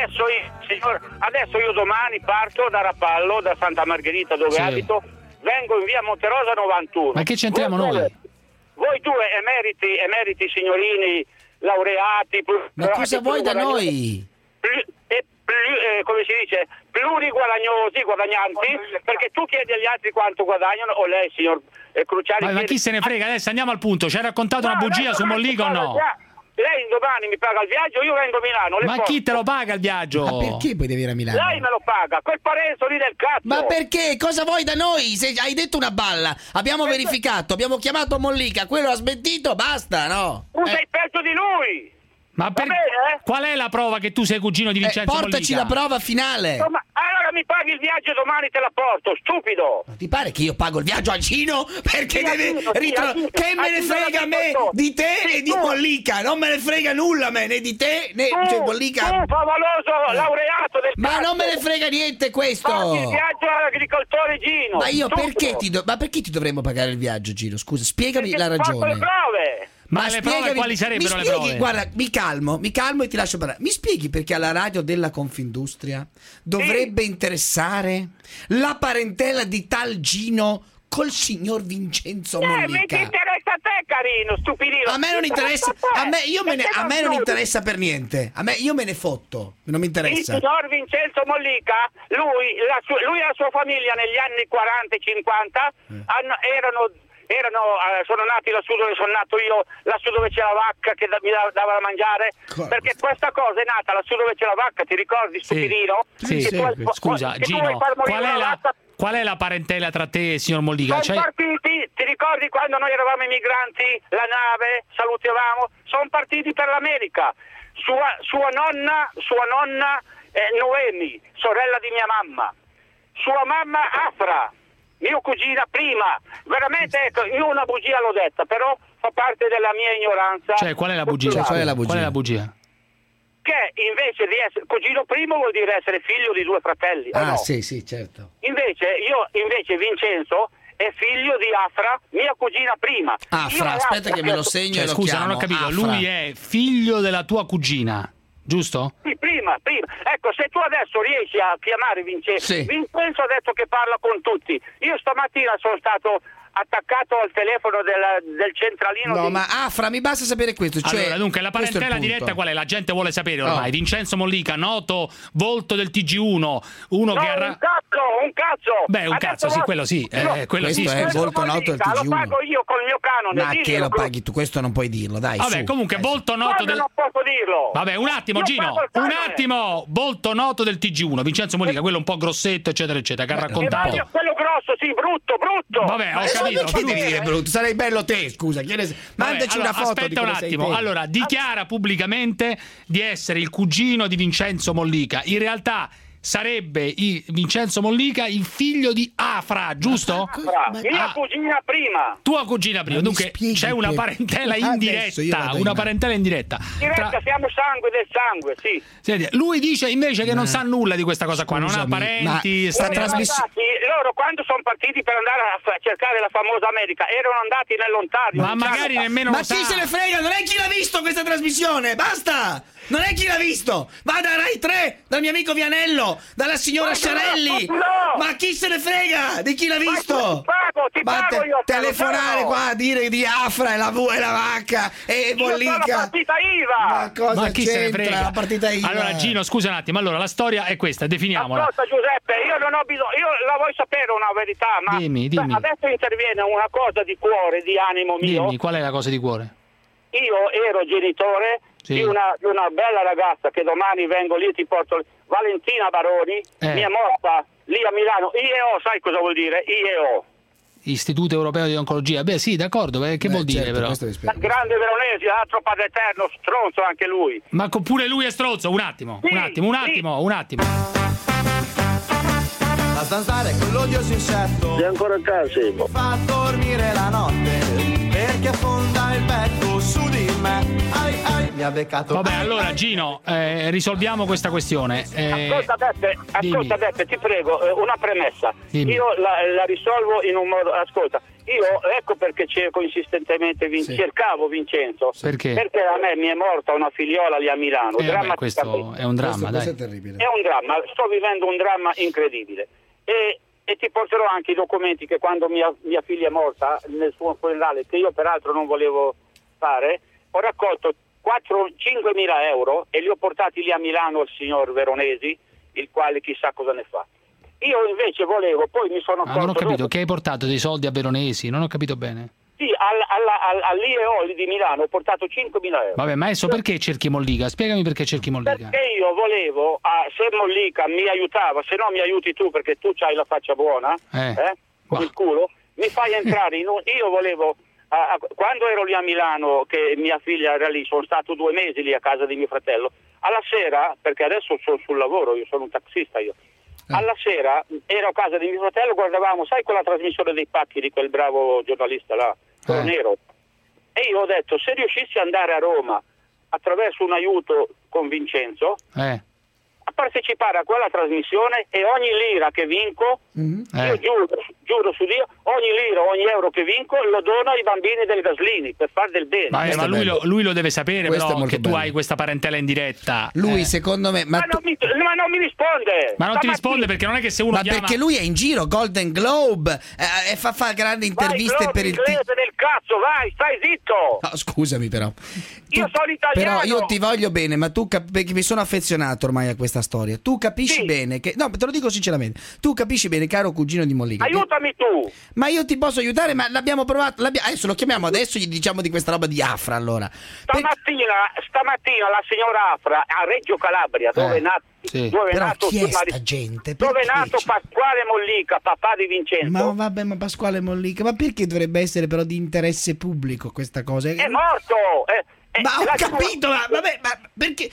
adesso io domani parto da Rapallo, da Santa Margherita dove abito, vengo in via Monterosa 91. Ma che c'entriamo noi? Voi due emeriti signorini laureati. Ma cosa vuoi da noi? Come si dice, guadagnanti, perché tu chiedi agli altri quanto guadagnano o lei, signor Cruciani. Ma chi se ne frega? Adesso andiamo al punto. Ci hai raccontato una bugia su Mollica o no? Lei domani mi paga il viaggio, io vengo a Milano. Ma chi te lo paga il viaggio? Ma perché poi devi venire a Milano? Lei me lo paga, quel Parenzo lì del cazzo. Ma perché? Cosa vuoi da noi? Se hai detto una balla, abbiamo verificato, abbiamo chiamato Mollica, quello ha smentito, basta, no? Tu sei peggio di lui. Ma qual è la prova che tu sei cugino di Vincenzo portaci Mollica? La prova finale. Allora mi paghi il viaggio e domani te la porto, stupido. Ma ti pare che io pago il viaggio al Gino? Perché deve che me ne frega a me di te e di Mollica? Non me ne frega nulla a me, né di te né Mollica. Tu favoloso laureato del Ma non me ne frega niente questo. Paghi il viaggio all'agricoltore Gino. Ma io perché ti dovremmo pagare il viaggio, Gino? Scusa, spiegami la ragione. Le prove. Ma le prove quali sarebbero le prove? Guarda, mi calmo e ti lascio parlare. Mi spieghi perché alla radio della Confindustria dovrebbe interessare la parentela di tal Gino col signor Vincenzo Mollica? Mi interessa a te carino, stupidino. A me non interessa, a me non interessa per niente. Io me ne fotto, non mi interessa. Il signor Vincenzo Mollica, lui e la sua famiglia negli anni 40 e 50 sono nati lassù dove sono nato io, lassù dove c'è la vacca che mi dava da mangiare, perché questa cosa è nata lassù dove c'è la vacca, ti ricordi, stupidino? Sì. Scusa Gino, qual è la parentela tra te e signor Mollica? Sono partiti, ti ricordi quando noi eravamo immigranti, la nave, salutavamo, sono partiti per l'America. Sua nonna Noemi, sorella di mia mamma, sua mamma Afra, mia cugina prima. Veramente, ecco, io una bugia l'ho detta, però fa parte della mia ignoranza. Cioè, qual è la bugia? Qual è la bugia? Che invece di essere cugino primo vuol dire essere figlio di due fratelli. No? Sì, certo. Invece Vincenzo è figlio di Afra, mia cugina prima. Afra, aspetta che me lo segno e lo scusa, chiamo. Non ho capito. Afra. Lui è figlio della tua cugina, giusto? Sì, prima. Ecco, se tu adesso riesci a chiamare Vincenzo, Vincenzo ha detto che parla con tutti. Io stamattina sono stato attaccato al telefono del centralino. No, ma Afra, mi basta sapere questo. Cioè, allora, dunque, la parentela diretta qual è? La gente vuole sapere ormai. Vincenzo Mollica, noto volto del TG1, un cazzo. Beh, un cazzo, sì, quello sì. Quello questo sì, è volto noto del TG1. Lo pago io con il mio canone. Ma che lo paghi tu? Questo non puoi dirlo, dai. Vabbè, comunque, volto noto del. Non posso dirlo. Vabbè, un attimo, Gino. Un attimo, volto noto del TG1. Vincenzo Mollica, quello un po' grossetto, eccetera, eccetera, che ha raccontato. Quello grosso, sì, brutto. Vabbè, ho capito. Che devi dire brutto? Sarei bello te, scusa. Mandaci una foto. Aspetta un attimo. Allora, dichiara pubblicamente di essere il cugino di Vincenzo Mollica. In realtà sarebbe Vincenzo Mollica il figlio di Afra, giusto? Mia cugina prima. Tua cugina prima. Dunque c'è una parentela indiretta. Una parentela indiretta. Diretta, siamo sangue del sangue, sì. Senti, lui dice invece che non sa nulla di questa cosa qua, non ha parenti. Loro quando sono partiti per andare a cercare la famosa America erano andati nell'Ontario. Ma magari nemmeno Ma chi se ne frega? Non è chi l'ha visto questa trasmissione? Basta! Non è chi l'ha visto! Va da Rai 3, dal mio amico Vianello, dalla signora Sciarelli! Ma chi se ne frega di chi l'ha visto? Ti pago io, telefonare qua a dire di Afra e la V e la vacca e Mollica. La partita IVA! Ma cosa ma chi se ne frega? La partita IVA? Allora Gino, scusa un attimo, allora la storia è questa, definiamola. Ascolta Giuseppe, io non ho bisogno, io la vuoi sapere una verità, ma dimmi. Adesso interviene una cosa di cuore, di animo mio. Dimmi, qual è la cosa di cuore? Io ero genitore di una bella ragazza che domani vengo lì e ti porto, Valentina Baroni, mi è morta lì a Milano. IEO, sai cosa vuol dire? IEO. Istituto Europeo di Oncologia. Beh sì, d'accordo, che vuol dire però? Grande Veronesi, altro padre eterno, stronzo anche lui. Ma pure lui è stronzo, un attimo. La zanzara è quell'odioso insetto. Sei ancora a casa, mi fa dormire la notte perché affonda il becco su di me. Mi ha beccato. Vabbè, allora Gino, risolviamo questa questione. Ascolta Beppe, ti prego, una premessa. Dimmi. Io la risolvo in un modo. Ascolta, io ecco perché cerco insistentemente cercavo Vincenzo. Perché? Perché a me mi è morta una figliola lì a Milano. Questo è un dramma, dai. Questo è terribile. È un dramma, sto vivendo un dramma incredibile. E ti porterò anche i documenti che quando mia figlia è morta nel suo funerale, che io peraltro non volevo fare, ho raccolto 5.000 euro e li ho portati lì a Milano al signor Veronesi, il quale chissà cosa ne fa. Io invece volevo, poi mi sono accorto. Non ho capito, che hai portato dei soldi a Veronesi? Non ho capito bene. Sì, all'IEO di Milano ho portato 5.000 euro. Vabbè, ma adesso perché cerchi Mollica? Spiegami perché cerchi Mollica. Perché io volevo, se Mollica mi aiutava, se no mi aiuti tu perché tu c'hai la faccia buona, con il culo, mi fai entrare in io volevo, quando ero lì a Milano, che mia figlia era lì, sono stato 2 mesi lì a casa di mio fratello, alla sera, perché adesso sono sul lavoro, io sono un taxista io, alla sera ero a casa di mio fratello, guardavamo, sai quella trasmissione dei pacchi di quel bravo giornalista là, nero, e io ho detto, se riuscissi ad andare a Roma attraverso un aiuto con Vincenzo a partecipare a quella trasmissione, e ogni lira che vinco, io giuro su Dio, ogni lira, ogni euro che vinco lo dono ai bambini del Gaslini per far del bene. Ma lui lo deve sapere, però, che tu hai questa parentela in diretta. Lui secondo me ma non mi risponde. Ma non ti risponde perché non è che se uno chiama... perché lui è in giro, Golden Globe, e fa grandi interviste per il del cazzo, vai, stai zitto! No, scusami però. Io sono italiano! Però io ti voglio bene, ma tu perché mi sono affezionato ormai a questa storia. Tu capisci bene che... No, te lo dico sinceramente. Tu capisci bene, caro cugino di Mollica. Aiutami tu! Ma io ti posso aiutare, ma l'abbiamo provato... Adesso lo chiamiamo, adesso gli diciamo di questa roba di Afra, allora. Stamattina la signora Afra a Reggio Calabria, dove è nato... Sì. Dove è Però nato chi è sta gente? Dove è nato Pasquale Mollica, papà di Vincenzo? Ma vabbè, ma Pasquale Mollica, ma perché dovrebbe essere però di interesse pubblico questa cosa? È morto! Ma ho capito, ma vabbè, ma perché?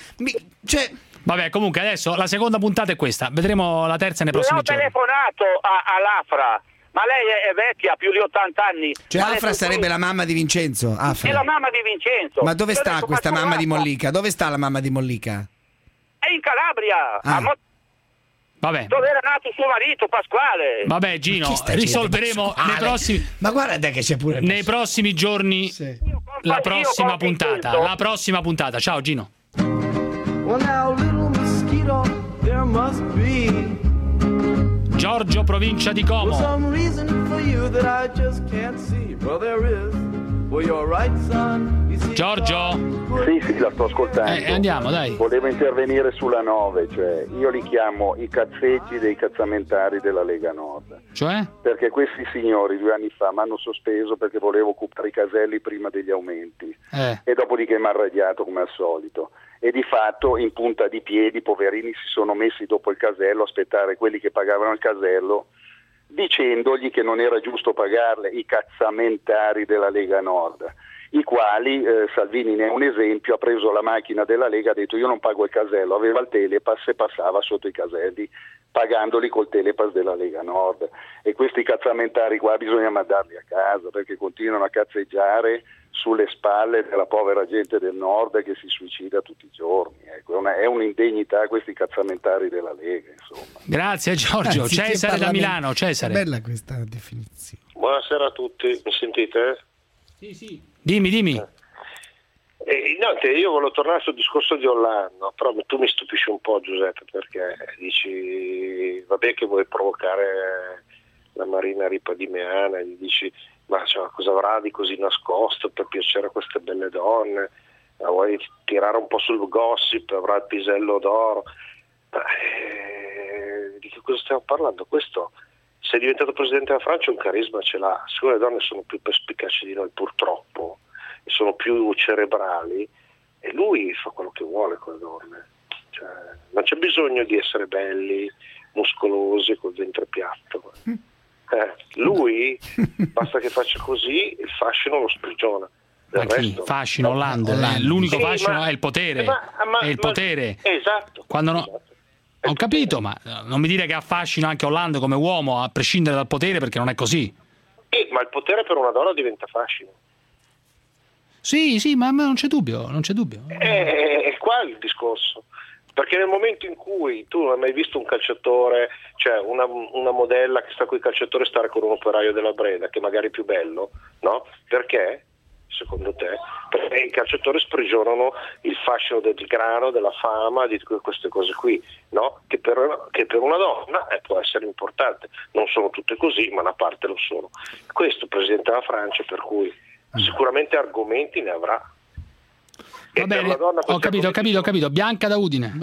Vabbè, comunque adesso la seconda puntata è questa, vedremo la terza nei prossimi giorni. Ho telefonato all'Afra, ma lei è vecchia, più di 80 anni. Cioè Afra sarebbe la mamma di Vincenzo? Afra. È la mamma di Vincenzo. Ma dove sta questa mamma di Mollica? Dove sta la mamma di Mollica? È in Calabria. Vabbè. Dove era nato suo marito Pasquale. Vabbè, Gino, risolveremo nei prossimi. Ma guarda che c'è pure nei prossimi giorni la prossima puntata. La prossima puntata. Ciao Gino. Well, now, little mosquito, there must be Giorgio, provincia di Como. some reason for you that I just can't see. Well, there is. Well, you're right, son. You see, Giorgio? Sì, la sto ascoltando. Andiamo, dai. Volevo intervenire sulla 9, cioè io li chiamo i cazzeggi dei cazzamentari della Lega Nord. Cioè? Perché questi signori 2 anni fa mi hanno sospeso perché volevo occupare i caselli prima degli aumenti e dopodiché mi ha arrabbiato come al solito. E di fatto in punta di piedi i poverini si sono messi dopo il casello a aspettare quelli che pagavano il casello, dicendogli che non era giusto pagarle, i cazzamentari della Lega Nord, i quali, Salvini ne è un esempio, ha preso la macchina della Lega, ha detto io non pago il casello, aveva il telepass e passava sotto i caselli pagandoli col telepass della Lega Nord, e questi cazzamentari qua bisogna mandarli a casa perché continuano a cazzeggiare sulle spalle della povera gente del Nord che si suicida tutti i giorni. Ecco, è un'indegnità questi cazzamentari della Lega, insomma. Grazie Giorgio. Cesare da Milano. Cesare. Bella questa definizione. Buonasera a tutti, mi sentite? Sì. Dimmi. Niente, io volevo tornare sul discorso di Orlando, però tu mi stupisci un po', Giuseppe, perché dici vabbè che vuoi provocare la Marina Ripa di Meana, gli dici ma cosa avrà di così nascosto per piacere a queste belle donne, vuoi tirare un po' sul gossip, avrà il pisello d'oro, di che cosa stiamo parlando? Questo, se è diventato presidente della Francia, un carisma ce l'ha, siccome le donne sono più perspicaci di noi purtroppo e sono più cerebrali, e lui fa quello che vuole con le donne, cioè, non c'è bisogno di essere belli, muscolosi, col ventre piatto. Lui basta che faccia così, il fascino lo sprigiona. Del resto, fascino Hollande. L'unico fascino è il potere. È il potere. Esatto. Quando ho capito, ma non mi dire che affascina anche Hollande come uomo, a prescindere dal potere, perché non è così. Ma il potere per una donna diventa fascino. Sì, ma non c'è dubbio. È qua il discorso. Perché nel momento in cui tu non hai mai visto un calciatore, cioè una modella che sta con i calciatori stare con un operaio della Breda, che magari è più bello, no? Perché? Secondo te? Perché i calciatori sprigionano il fascino del grano, della fama, di queste cose qui, no? Che per una donna può essere importante. Non sono tutte così, ma una parte lo sono. Questo presidente della Francia, per cui sicuramente argomenti ne avrà. Va bene, ho capito. Bianca da Udine.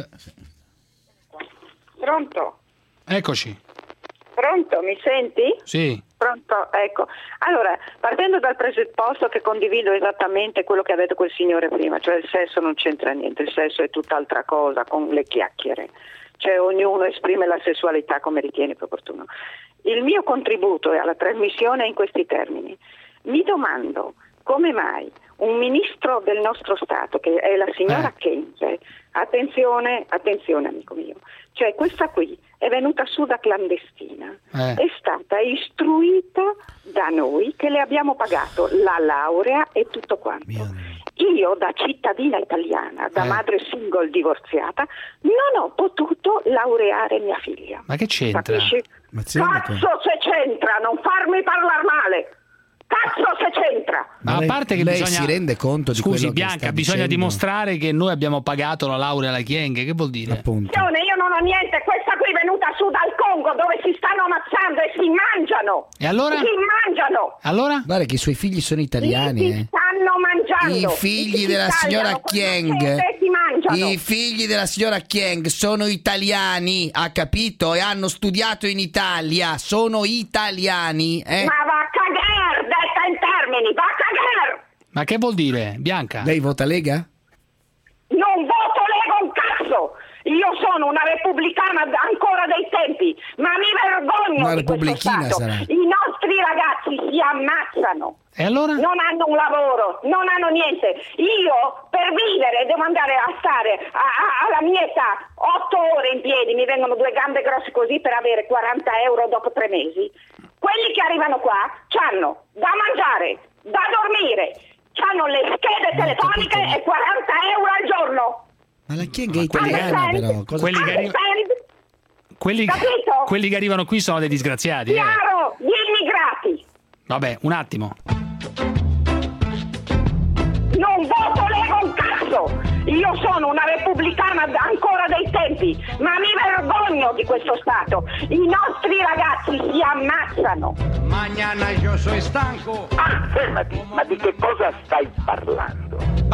Pronto? Eccoci. Pronto, mi senti? Sì. Pronto, ecco. Allora, partendo dal presupposto che condivido esattamente quello che ha detto quel signore prima, cioè il sesso non c'entra niente, il sesso è tutt'altra cosa, con le chiacchiere. Cioè ognuno esprime la sessualità come ritiene più opportuno. Il mio contributo alla trasmissione è in questi termini. Mi domando come mai un ministro del nostro Stato, che è la signora Kyenge, attenzione amico mio, cioè questa qui è venuta su da clandestina, è stata istruita da noi che le abbiamo pagato la laurea e tutto quanto. Io da cittadina italiana, da madre single divorziata, non ho potuto laureare mia figlia. Ma che c'entra? Capisci? Cazzo se c'entra, non farmi parlare male! Cazzo se c'entra! Ma a parte che lei bisogna... si rende conto di Scusi quello che Bianca, sta bisogna dicendo? dimostrare che noi abbiamo pagato la laurea alla Kyenge, che vuol dire? Appunto. Io non ho niente, questa qui qui venuta su dal Congo dove si stanno ammazzando e si mangiano. E allora? Si mangiano. Allora? Guarda che i suoi figli sono italiani. Si stanno mangiando. I figli della signora Chieng. I figli della signora Chieng sono italiani, ha capito? E hanno studiato in Italia. Sono italiani. Ma va a cagare, detta in termini, va a cagare. Ma che vuol dire, Bianca? Lei vota Lega? Non voto Lega un cazzo! Io sono una repubblicana ancora dei tempi, ma mi vergogno una di questo Stato. Sarà. I nostri ragazzi si ammazzano. E allora? Non hanno un lavoro, non hanno niente. Io per vivere devo andare a stare alla mia età 8 ore in piedi, mi vengono 2 gambe grosse così per avere 40 euro dopo 3 mesi. Quelli che arrivano qua c'hanno da mangiare, da dormire, c'hanno le schede telefoniche e 40 euro al giorno. Ma la Chieng è italiana, però. Quelli che arrivano qui sono dei disgraziati. Chiaro, gli immigrati. Vabbè, un attimo. Non voto Lega un cazzo! Io sono una repubblicana ancora dei tempi, ma mi vergogno di questo Stato. I nostri ragazzi si ammazzano. Mañana yo soy stanco. Fermati, ma di che cosa stai parlando?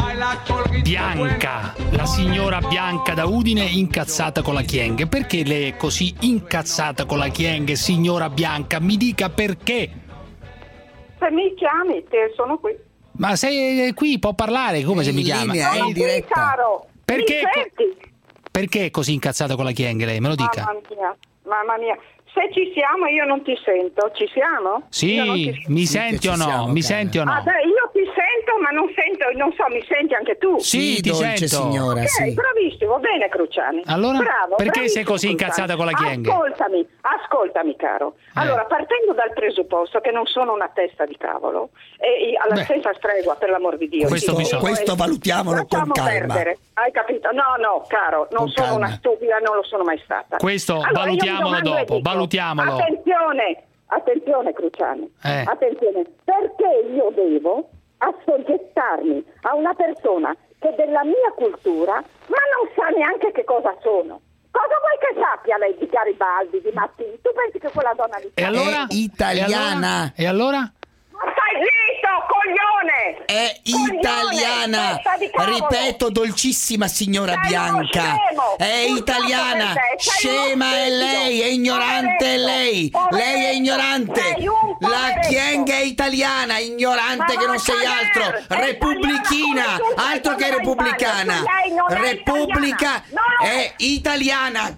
Bianca, la signora Bianca da Udine incazzata con la Chieng. Perché lei è così incazzata con la Chieng, signora Bianca? Mi dica perché. Se mi chiami, te sono qui. Ma sei qui, può parlare come se mi chiama. È in diretta. Caro. Perché è così incazzata con la Chieng lei? Me lo dica. Mamma mia. Se ci siamo io non ti sento, ci siamo? Sì, mi senti o no? Mi senti o no? Ah, beh, io ti sento ma non sento, non so, mi senti anche tu? Sì, ti dolce sento. signora, Ok, sì. bravissimo, bene Cruciani. Allora, bravo, perché sei così Cruciani. incazzata con la Chieng? Ascoltami caro. Allora, partendo dal presupposto che non sono una testa di cavolo, e alla stessa stregua, per l'amor di Dio. Questo valutiamolo con calma. Perdere. Hai capito? No, caro, non sono una stupida, non lo sono mai stata. Questo allora, valutiamolo dopo, valutiamolo. Attenzione Cruciani, Eh. attenzione, perché io devo assoggettarmi a una persona che della mia cultura ma non sa neanche che cosa sono? Cosa vuoi che sappia lei di Garibaldi, di Mattini? Tu pensi che quella donna lì E allora? È italiana. E allora? Ma stai zitto, coglione! È italiana. Ripeto, dolcissima signora Bianca. È italiana. Scema è lei, è ignorante è lei. Lei è ignorante. La Chieng è italiana, ignorante che non sei altro. Repubblichina, altro che repubblicana. Repubblica è italiana.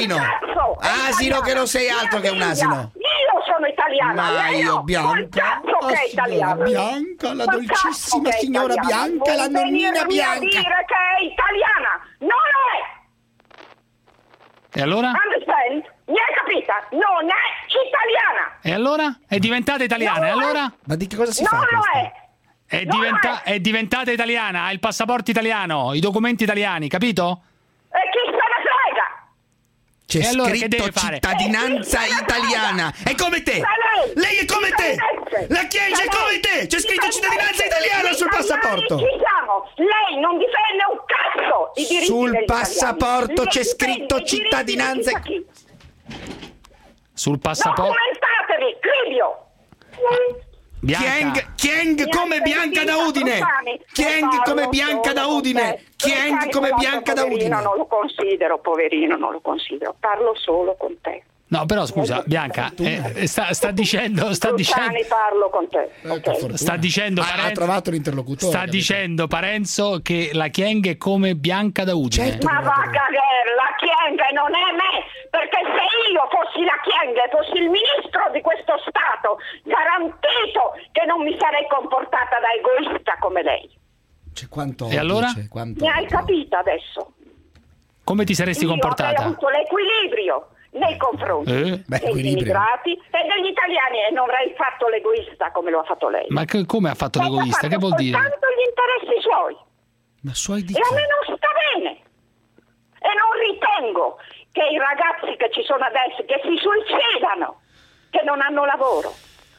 Asino che non sei altro che un asino. Io sono italiana. Ma io Bianca, che è italiana. Bianca, la dolcissima signora Bianca, la nonnina Bianca. Non dire che è italiana, non lo è. E allora? Understand? Mi hai capita? Non è italiana. E allora? È diventata italiana, e allora? Ma di che cosa si fa? Non lo è. È diventata italiana, ha il passaporto italiano, i documenti italiani, capito? E chi se ne frega? C'è allora, scritto cittadinanza italiana. È come te. Lei è come te. La Chiesa è come te. C'è scritto cittadinanza italiana sul passaporto. Ci siamo. Lei non difende un cazzo i diritti Sul passaporto c'è scritto cittadinanza. Sul passaporto. Documentatevi, Cribio. Chieng come Bianca da Udine. Chieng come Bianca da Udine. Chieng come Bianca da Udine. Non lo considero, poverino, non lo considero. Parlo solo con te. No, però scusa, Bianca, sta dicendo parlo con te. Sta dicendo ha trovato l'interlocutore. Sta dicendo Parenzo che la Chieng è come Bianca da Udine. Certo, ma va a cagare, la Chieng non è me, perché se io fossi la Chieng, fossi il ministro di questo Stato, garantito che non mi sarei comportata da egoista come lei. E allora? Mi hai capito adesso? Come ti saresti comportata? Io avrei avuto l'equilibrio nei confronti degli immigrati e degli italiani e non avrei fatto l'egoista come lo ha fatto lei. Ma come ha fatto l'egoista? Che vuol dire? Tanto gli interessi suoi. Ma suoi di e a me non sta bene. E non ritengo che i ragazzi che ci sono adesso, che si suicidano, che non hanno lavoro,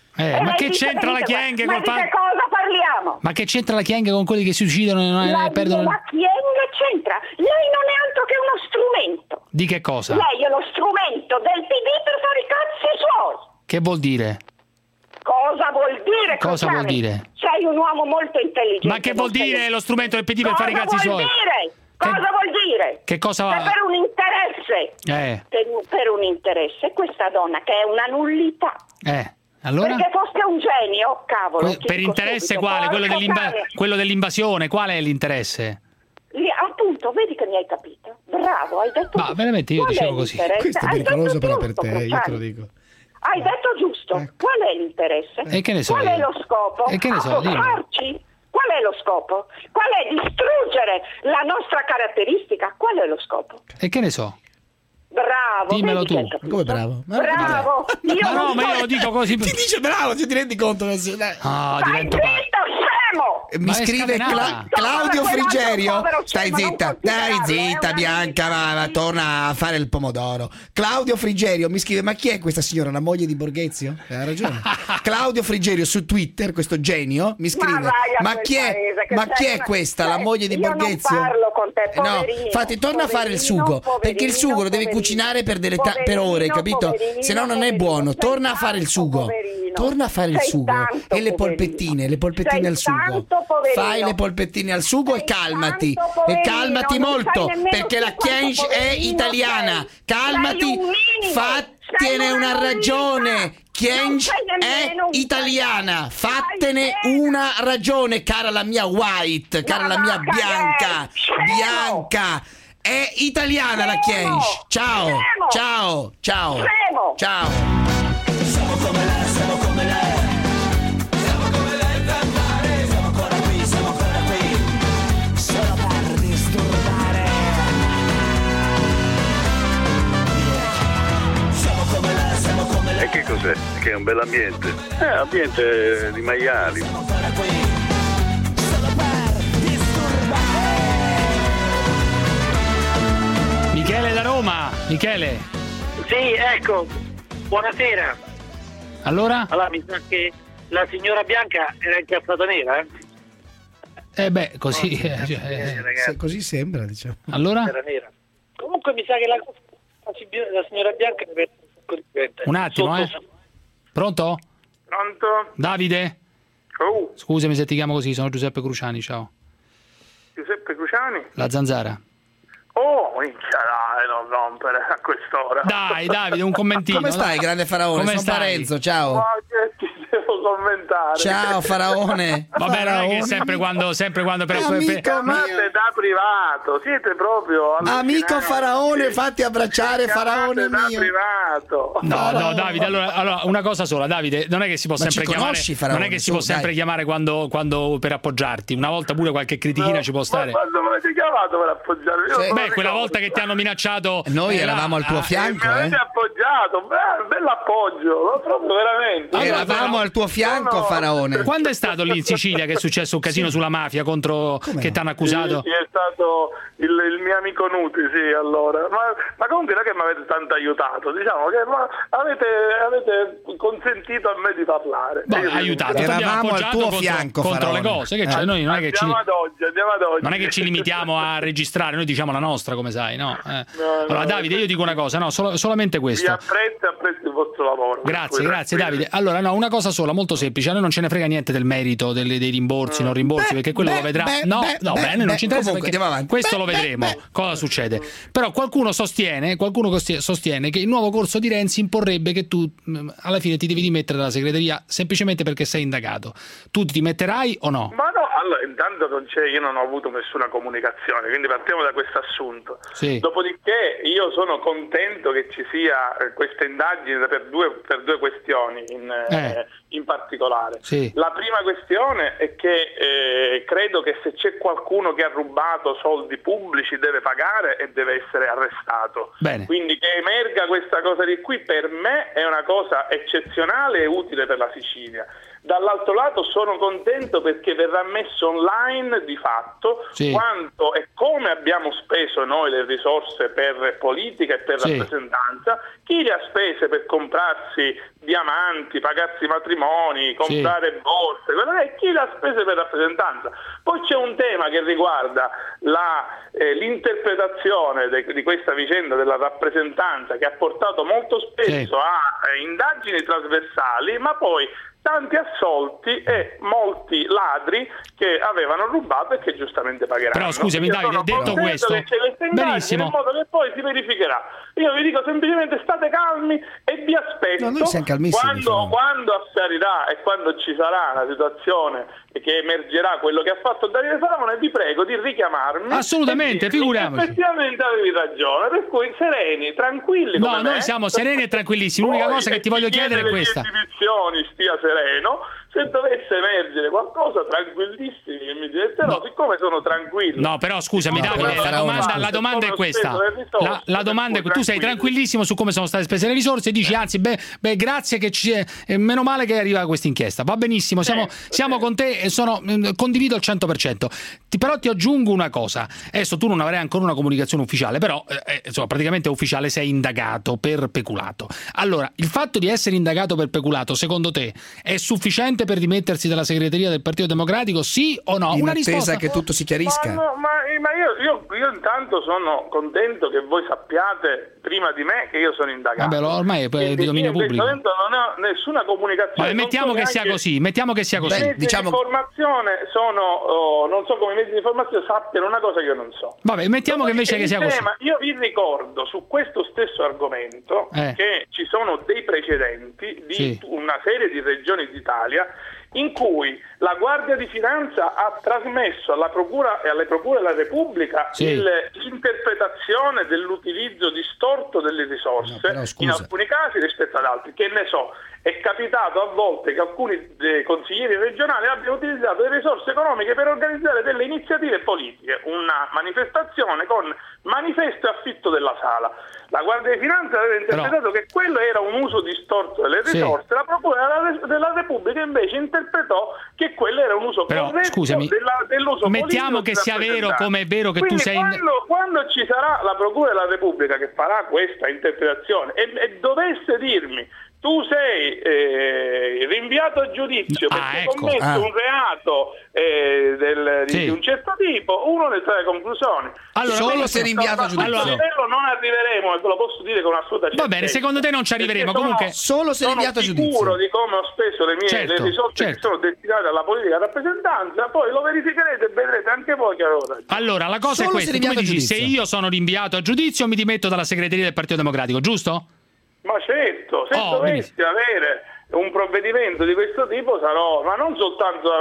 Ma che c'entra la Chieng Ma di che cosa parliamo? Ma che c'entra la Chieng con quelli che si uccidono e perdono? La Chieng c'entra. Lei non è altro che uno strumento. Di che cosa? Lei è lo strumento del PD per fare i cazzi suoi. Che vuol dire? Cosa vuol dire? Cosa vuol dire? Sei un uomo molto intelligente. Ma che vuol dire lo strumento del PD per fare i cazzi suoi? Cosa vuol dire? Che cosa va? Per un interesse. Per un interesse. Questa donna che è una nullità. Allora? Perché fosse un genio, cavolo. Per interesse quale? Quello dell'invasione? Qual è l'interesse? Appunto, vedi che mi hai capito. Bravo, hai detto. Ma veramente io dicevo così. Questo è pericoloso però per te, io te lo dico. Hai detto giusto. Qual è l'interesse? E che ne so? Qual è lo scopo? E che ne so? Farci? Qual è lo scopo? Qual è distruggere la nostra caratteristica? Qual è lo scopo? E che ne so? Bravo, dimmelo tu. Come bravo? Bravo. Ma io lo dico così. Ti dice bravo, ti rendi conto? Divento Mi scrive Claudio Frigerio. Stai zitta, Bianca, va, torna a fare il pomodoro. Claudio Frigerio mi scrive: ma chi è questa signora? La moglie di Borghezio? Ha ragione. Claudio Frigerio su Twitter, questo genio, mi scrive: ma chi è questa? La moglie di Borghezio? Io non parlo con te, no, infatti torna a fare il sugo, perché il sugo lo devi cucinare per ore, capito? Se no non è buono. Torna a fare il sugo. Torna a fare il sugo e le polpettine al sugo. Fai le polpettine al sugo e calmati. E calmati molto, perché la Chieng è italiana. Calmati, fattene una ragione. Chieng è italiana. Fattene una ragione, cara la mia White, cara la mia Bianca. È italiana la Chieng. Ciao. Siamo come lei, siamo come lei. Siamo come lei zanzare. Siamo ancora qui, solo per disturbare. Siamo come lei, siamo come lei. E che cos'è? Che è un bell'ambiente? Ambiente di maiali. Solo per disturbare. Michele da Roma. Michele. Sì, ecco. Buonasera. Allora? Allora, mi sa che la signora Bianca era incazzata nera, così. Così sembra, diciamo. Allora? Era nera. Comunque mi sa che la signora Bianca deve... Un attimo, Pronto? Pronto? Davide? Oh. Scusami se ti chiamo così, sono Giuseppe Cruciani, ciao. Giuseppe Cruciani? La zanzara. Oh, minchia, dai, non rompere a quest'ora. Dai, Davide, un commentino. Come stai, grande Faraone? Come Sono Parenzo, ciao. Ma che ti devo commentare? Ciao, Faraone. Vabbè, non è che sempre quando chiamate da privato, siete proprio amico Faraone, fatti abbracciare, Faraone da mio. privato. No, Davide, allora una cosa sola, Davide, non è che si può sempre chiamare, Faraone, non è che si può sempre chiamare quando per appoggiarti. Una volta pure qualche critichina ci può stare. Ma quando mi avete chiamato per appoggiarmi? Quella volta che ti hanno minacciato. Noi eravamo al tuo fianco, mi avete appoggiato, bell'appoggio, proprio veramente. Eravamo al tuo fianco, Faraone. Quando è stato lì in Sicilia che è successo un casino sulla mafia contro che ti hanno accusato? Sì, è stato il mio amico Nuti, sì, allora. Ma comunque non è che mi avete tanto aiutato, diciamo che avete consentito a me di parlare. Aiutato, eravamo al tuo fianco contro le cose, che c'è? Noi non è che andiamo ad oggi. Non è che ci limitiamo a registrare, noi diciamo la nostra, come sai, no? Allora, Davide, io dico una cosa, no, solamente questo. Vi apprezzo il vostro lavoro. Grazie, Davide. Allora, no, una cosa sola, molto semplice. A noi non ce ne frega niente del merito dei rimborsi, non rimborsi, perché quello lo vedrà. Bene, non ci interessa, perché questo lo vedremo. Cosa succede? Però qualcuno sostiene che il nuovo corso di Renzi imporrebbe che tu alla fine ti devi dimettere dalla segreteria semplicemente perché sei indagato. Tu ti dimetterai o no? Ma no, allora intanto io non ho avuto nessuna comunicazione, quindi partiamo da questo assunto. Sì. Dopodiché io sono contento che ci sia questa indagine per due questioni in particolare. Sì. La prima questione è che credo che se c'è qualcuno che ha rubato soldi pubblici deve pagare e deve essere arrestato. Bene. Quindi che emerga questa cosa di qui per me è una cosa eccezionale e utile per la Sicilia. Dall'altro lato sono contento perché verrà messo online di fatto quanto e come abbiamo speso noi le risorse per politica e per rappresentanza, chi le ha spese per comprarsi diamanti, pagarsi matrimoni, comprare borse, quello è chi le ha spese per rappresentanza. Poi c'è un tema che riguarda l'interpretazione di questa vicenda della rappresentanza, che ha portato molto spesso a indagini trasversali, ma poi tanti assolti e molti ladri che avevano rubato e che giustamente pagheranno. Però scusami Davide, detto questo, benissimo, in modo che poi si verificherà. Io vi dico semplicemente state calmi e vi aspetto. No, noi siamo calmissimi, quando apparirà e quando ci sarà una situazione che emergerà quello che ha fatto Davide Salamone, vi prego di richiamarmi. Assolutamente, figuriamoci. Effettivamente avevi ragione, per cui sereni, tranquilli. No, noi siamo sereni e tranquillissimi. L'unica cosa che ti voglio chiedere è questa. Stia sereno, se dovesse emergere qualcosa, tranquillissimi, che mi direte no, siccome sono tranquillo. No, però scusami Davide, la domanda è questa. La domanda è tu sei tranquillissimo su come sono state spese le risorse e dici anzi grazie che meno male che arriva questa inchiesta. Va benissimo, siamo con te e condivido al 100%. Però ti aggiungo una cosa. Adesso tu non avrai ancora una comunicazione ufficiale, però insomma praticamente ufficiale, sei indagato per peculato. Allora, il fatto di essere indagato per peculato secondo te è sufficiente per dimettersi dalla segreteria del Partito Democratico, sì o no? In una attesa risposta che tutto si chiarisca. Ma io intanto sono contento che voi sappiate prima di me che io sono indagato. Vabbè, ormai è di dominio pubblico. In questo momento non ho nessuna comunicazione. Vabbè, mettiamo che sia così. Beh, diciamo... informazione non so come i mezzi di informazione sappiano una cosa che io non so. Vabbè, mettiamo che invece che sia così. Io vi ricordo su questo stesso argomento che ci sono dei precedenti di una serie di regioni d'Italia in cui la Guardia di Finanza ha trasmesso alla Procura e alle Procure della Repubblica l'interpretazione dell'utilizzo distorto delle risorse, in alcuni casi rispetto ad altri. Che ne so, è capitato a volte che alcuni consiglieri regionali abbiano utilizzato le risorse economiche per organizzare delle iniziative politiche, una manifestazione con manifesto e affitto della sala. La Guardia di Finanza aveva interpretato che quello era un uso distorto delle risorse, la Procura della Repubblica invece interpretò che quello era un uso corretto dell'uso mettiamo che sia vero, come è vero che quindi tu sei quando ci sarà la Procura della Repubblica che farà questa interpretazione e dovesse dirmi tu sei rinviato a giudizio perché hai commesso un reato di un certo tipo, uno delle tre conclusioni. Allora, solo se rinviato a giudizio. A livello non arriveremo, e ve lo posso dire con assoluta certezza. Va bene, secondo te non ci arriveremo, comunque solo se rinviato a giudizio. Sono sicuro di come ho speso le risorse che sono destinate alla politica di rappresentanza, poi lo verificherete e vedrete anche voi che avevo ragione. Allora, la cosa è questa, tu mi dici, se io sono rinviato a giudizio mi dimetto dalla segreteria del Partito Democratico, giusto? Ma certo, se dovessi avere un provvedimento di questo tipo sarò, ma non soltanto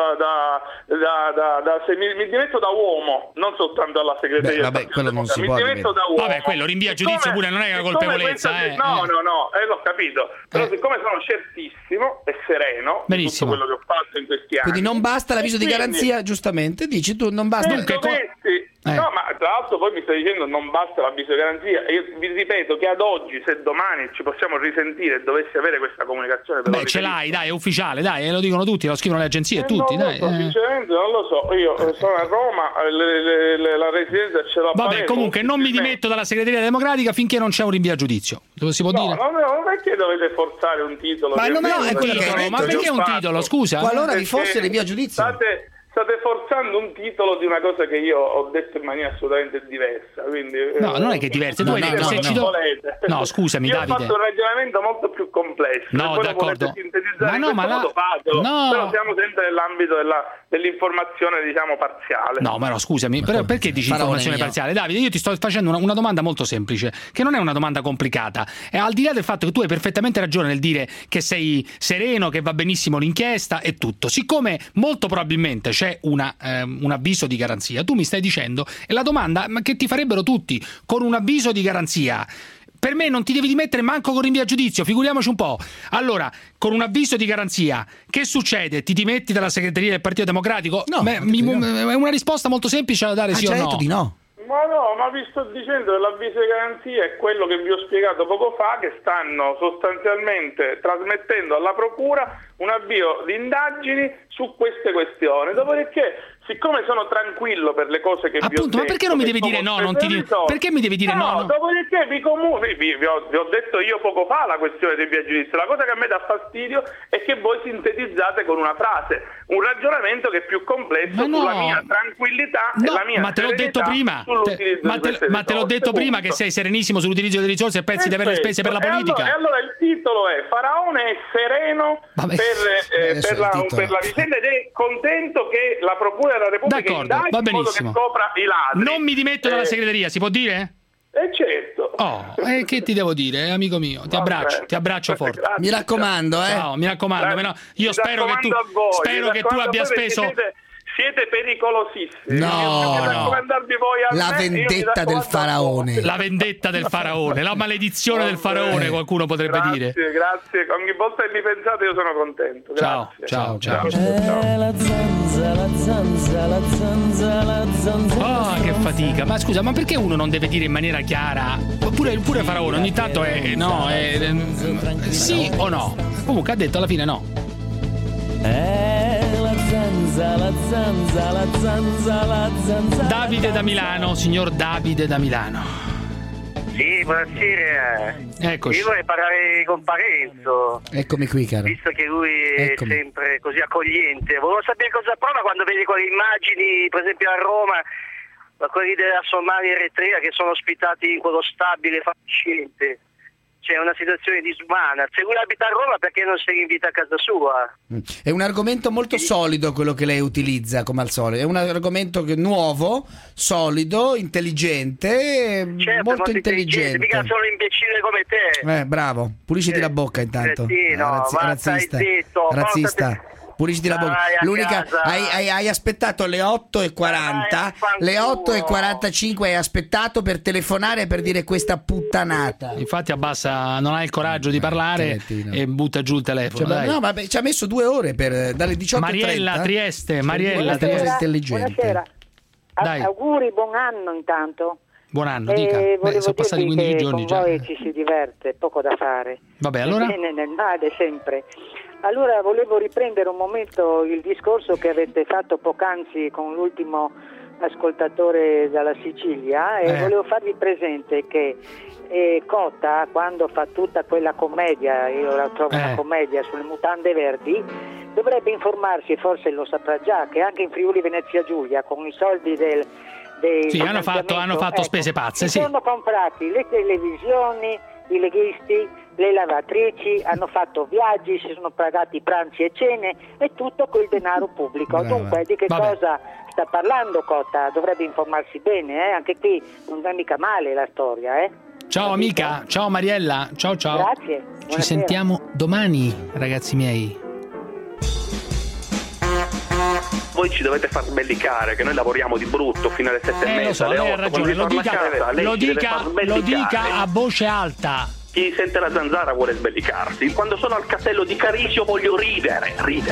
se mi dimetto da uomo, non soltanto alla segreteria. Vabbè, quello non si mi può dimetto da uomo. Vabbè, quello rinvia a giudizio pure, non è una colpevolezza. No, l'ho capito. Però siccome sono certissimo e sereno di tutto quello che ho fatto in questi anni. Quindi non basta l'avviso di garanzia, giustamente, dici tu, non basta. No, ma tra l'altro poi mi stai dicendo non basta l'avviso di garanzia. Io vi ripeto che ad oggi, se domani ci possiamo risentire e dovessi avere questa comunicazione, ce l'hai, dai, è ufficiale, dai, lo dicono tutti, lo scrivono le agenzie, tutti, dai. Sinceramente non lo so, io sono a Roma, la residenza ce l'ho a Palermo. Vabbè, comunque non mi dimetto dalla segreteria democratica finché non c'è un rinvio a giudizio. Lo si può dire? No, perché dovete forzare un titolo? Ma non è un titolo, ma perché un titolo, scusa? Qualora vi fosse rinvio a giudizio. State forzando un titolo di una cosa che io ho detto in maniera assolutamente diversa, quindi no, non è che è diversa, tu hai detto se ci no, scusami, io Davide. ho fatto un ragionamento molto più complesso. No, d'accordo. Però siamo sempre nell'ambito dell'informazione, diciamo, parziale. No, ma no, scusami, però perché dici informazione parziale? Davide, io ti sto facendo una domanda molto semplice, che non è una domanda complicata. E al di là del fatto che tu hai perfettamente ragione nel dire che sei sereno, che va benissimo l'inchiesta e tutto, siccome molto probabilmente c'è un avviso di garanzia, tu mi stai dicendo, e la domanda che ti farebbero tutti, con un avviso di garanzia per me non ti devi dimettere manco con rinvio a giudizio, figuriamoci un po'. Allora, con un avviso di garanzia, che succede? Ti dimetti dalla segreteria del Partito Democratico? No, è una risposta molto semplice da dare, sì o no? Detto di no. Ma vi sto dicendo che l'avviso di garanzia è quello che vi ho spiegato poco fa, che stanno sostanzialmente trasmettendo alla Procura un avvio di indagini su queste questioni. Dopodiché, siccome sono tranquillo per le cose che vi ho detto, ma perché non mi devi dire no? Perché mi devi dire no? Dopodiché vi ho detto io poco fa la questione del via giudizio. La cosa che a me dà fastidio è che voi sintetizzate con una frase un ragionamento che è più complesso sulla mia tranquillità e la mia ma te l'ho detto prima. Ma te l'ho detto prima che sei serenissimo sull'utilizzo delle risorse e pensi di avere le spese per la politica. E allora il titolo è Faraone è sereno per la vicenda ed è contento che la Procura della Repubblica indaghi in modo che scopra i ladri. Non mi dimetto dalla segreteria, si può dire? Certo. Che ti devo dire, amico mio? Ti abbraccio forte. Grazie. Mi raccomando, No, mi raccomando. Io spero che tu abbia speso. Siete pericolosissimi. No. La vendetta del faraone. La vendetta del faraone, la maledizione del faraone, qualcuno potrebbe dire. Grazie. Ogni volta che mi pensate io sono contento. Grazie. Ciao. La zanza. Che fatica. Ma scusa, ma perché uno non deve dire in maniera chiara? Pure faraone ogni tanto è sì o no? Comunque ha detto alla fine no. La zanza. Davide da Milano, signor Davide da Milano. Sì, buonasera. Eccoci. Io vorrei parlare con Parenzo. Eccomi qui, caro. Visto che lui è sempre così accogliente. Volevo sapere cosa prova quando vede quelle immagini, per esempio a Roma, quelli della Somalia e Eritrea che sono ospitati in quello stabile faccente. C'è una situazione disumana. Se lui abita a Roma, perché non si invita a casa sua? È un argomento molto solido quello che lei utilizza, come al solito. È un argomento nuovo, solido, intelligente, molto intelligente. Mica sono imbecille come te. Bravo. Pulisciti la bocca intanto. Razzista. Razzista. Pulisciti la bocca. L'unica hai aspettato le 8:40, le 8:45 hai aspettato per telefonare per dire questa puttanata. Infatti abbassa, non ha il coraggio di parlare e butta giù il telefono. No, ma ci ha messo 2 ore per dalle 18:30. Mariella Trieste. Intelligente. Buonasera. Dai. Auguri, buon anno intanto. Buon anno, dica. Sono passati 15 giorni già. Con voi ci si diverte, poco da fare. Vabbè, allora? Nel male sempre. Allora volevo riprendere un momento il discorso che avete fatto poc'anzi con l'ultimo ascoltatore dalla Sicilia e volevo farvi presente che Cotta, quando fa tutta quella commedia, io la trovo una commedia sulle mutande verdi, dovrebbe informarsi, e forse lo saprà già, che anche in Friuli Venezia Giulia con i soldi sì, hanno fatto spese pazze. Si sono comprati le televisioni, i leghisti, le lavatrici, hanno fatto viaggi, si sono pagati pranzi e cene e tutto col denaro pubblico. Brava. Dunque di che cosa sta parlando Cotta? Dovrebbe informarsi bene, anche qui non è mica male la storia. Ciao amica, ciao Mariella, ciao. Grazie. Ci sentiamo domani, ragazzi miei. Voi ci dovete far sbellicare che noi lavoriamo di brutto fino alle 7:30, alle 8. Lei ha ragione, lo dica a voce alta. Chi sente la zanzara vuole sbellicarsi. Quando sono al castello di Carisio voglio ridere.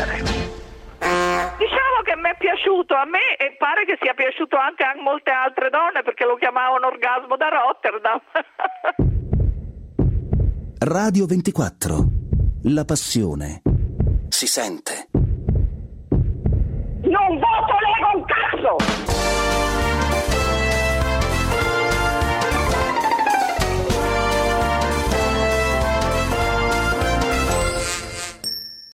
Diciamo che mi è piaciuto a me e pare che sia piaciuto anche a molte altre donne perché lo chiamavano orgasmo da Rotterdam. Radio 24. La passione si sente. Non voto Lega un cazzo!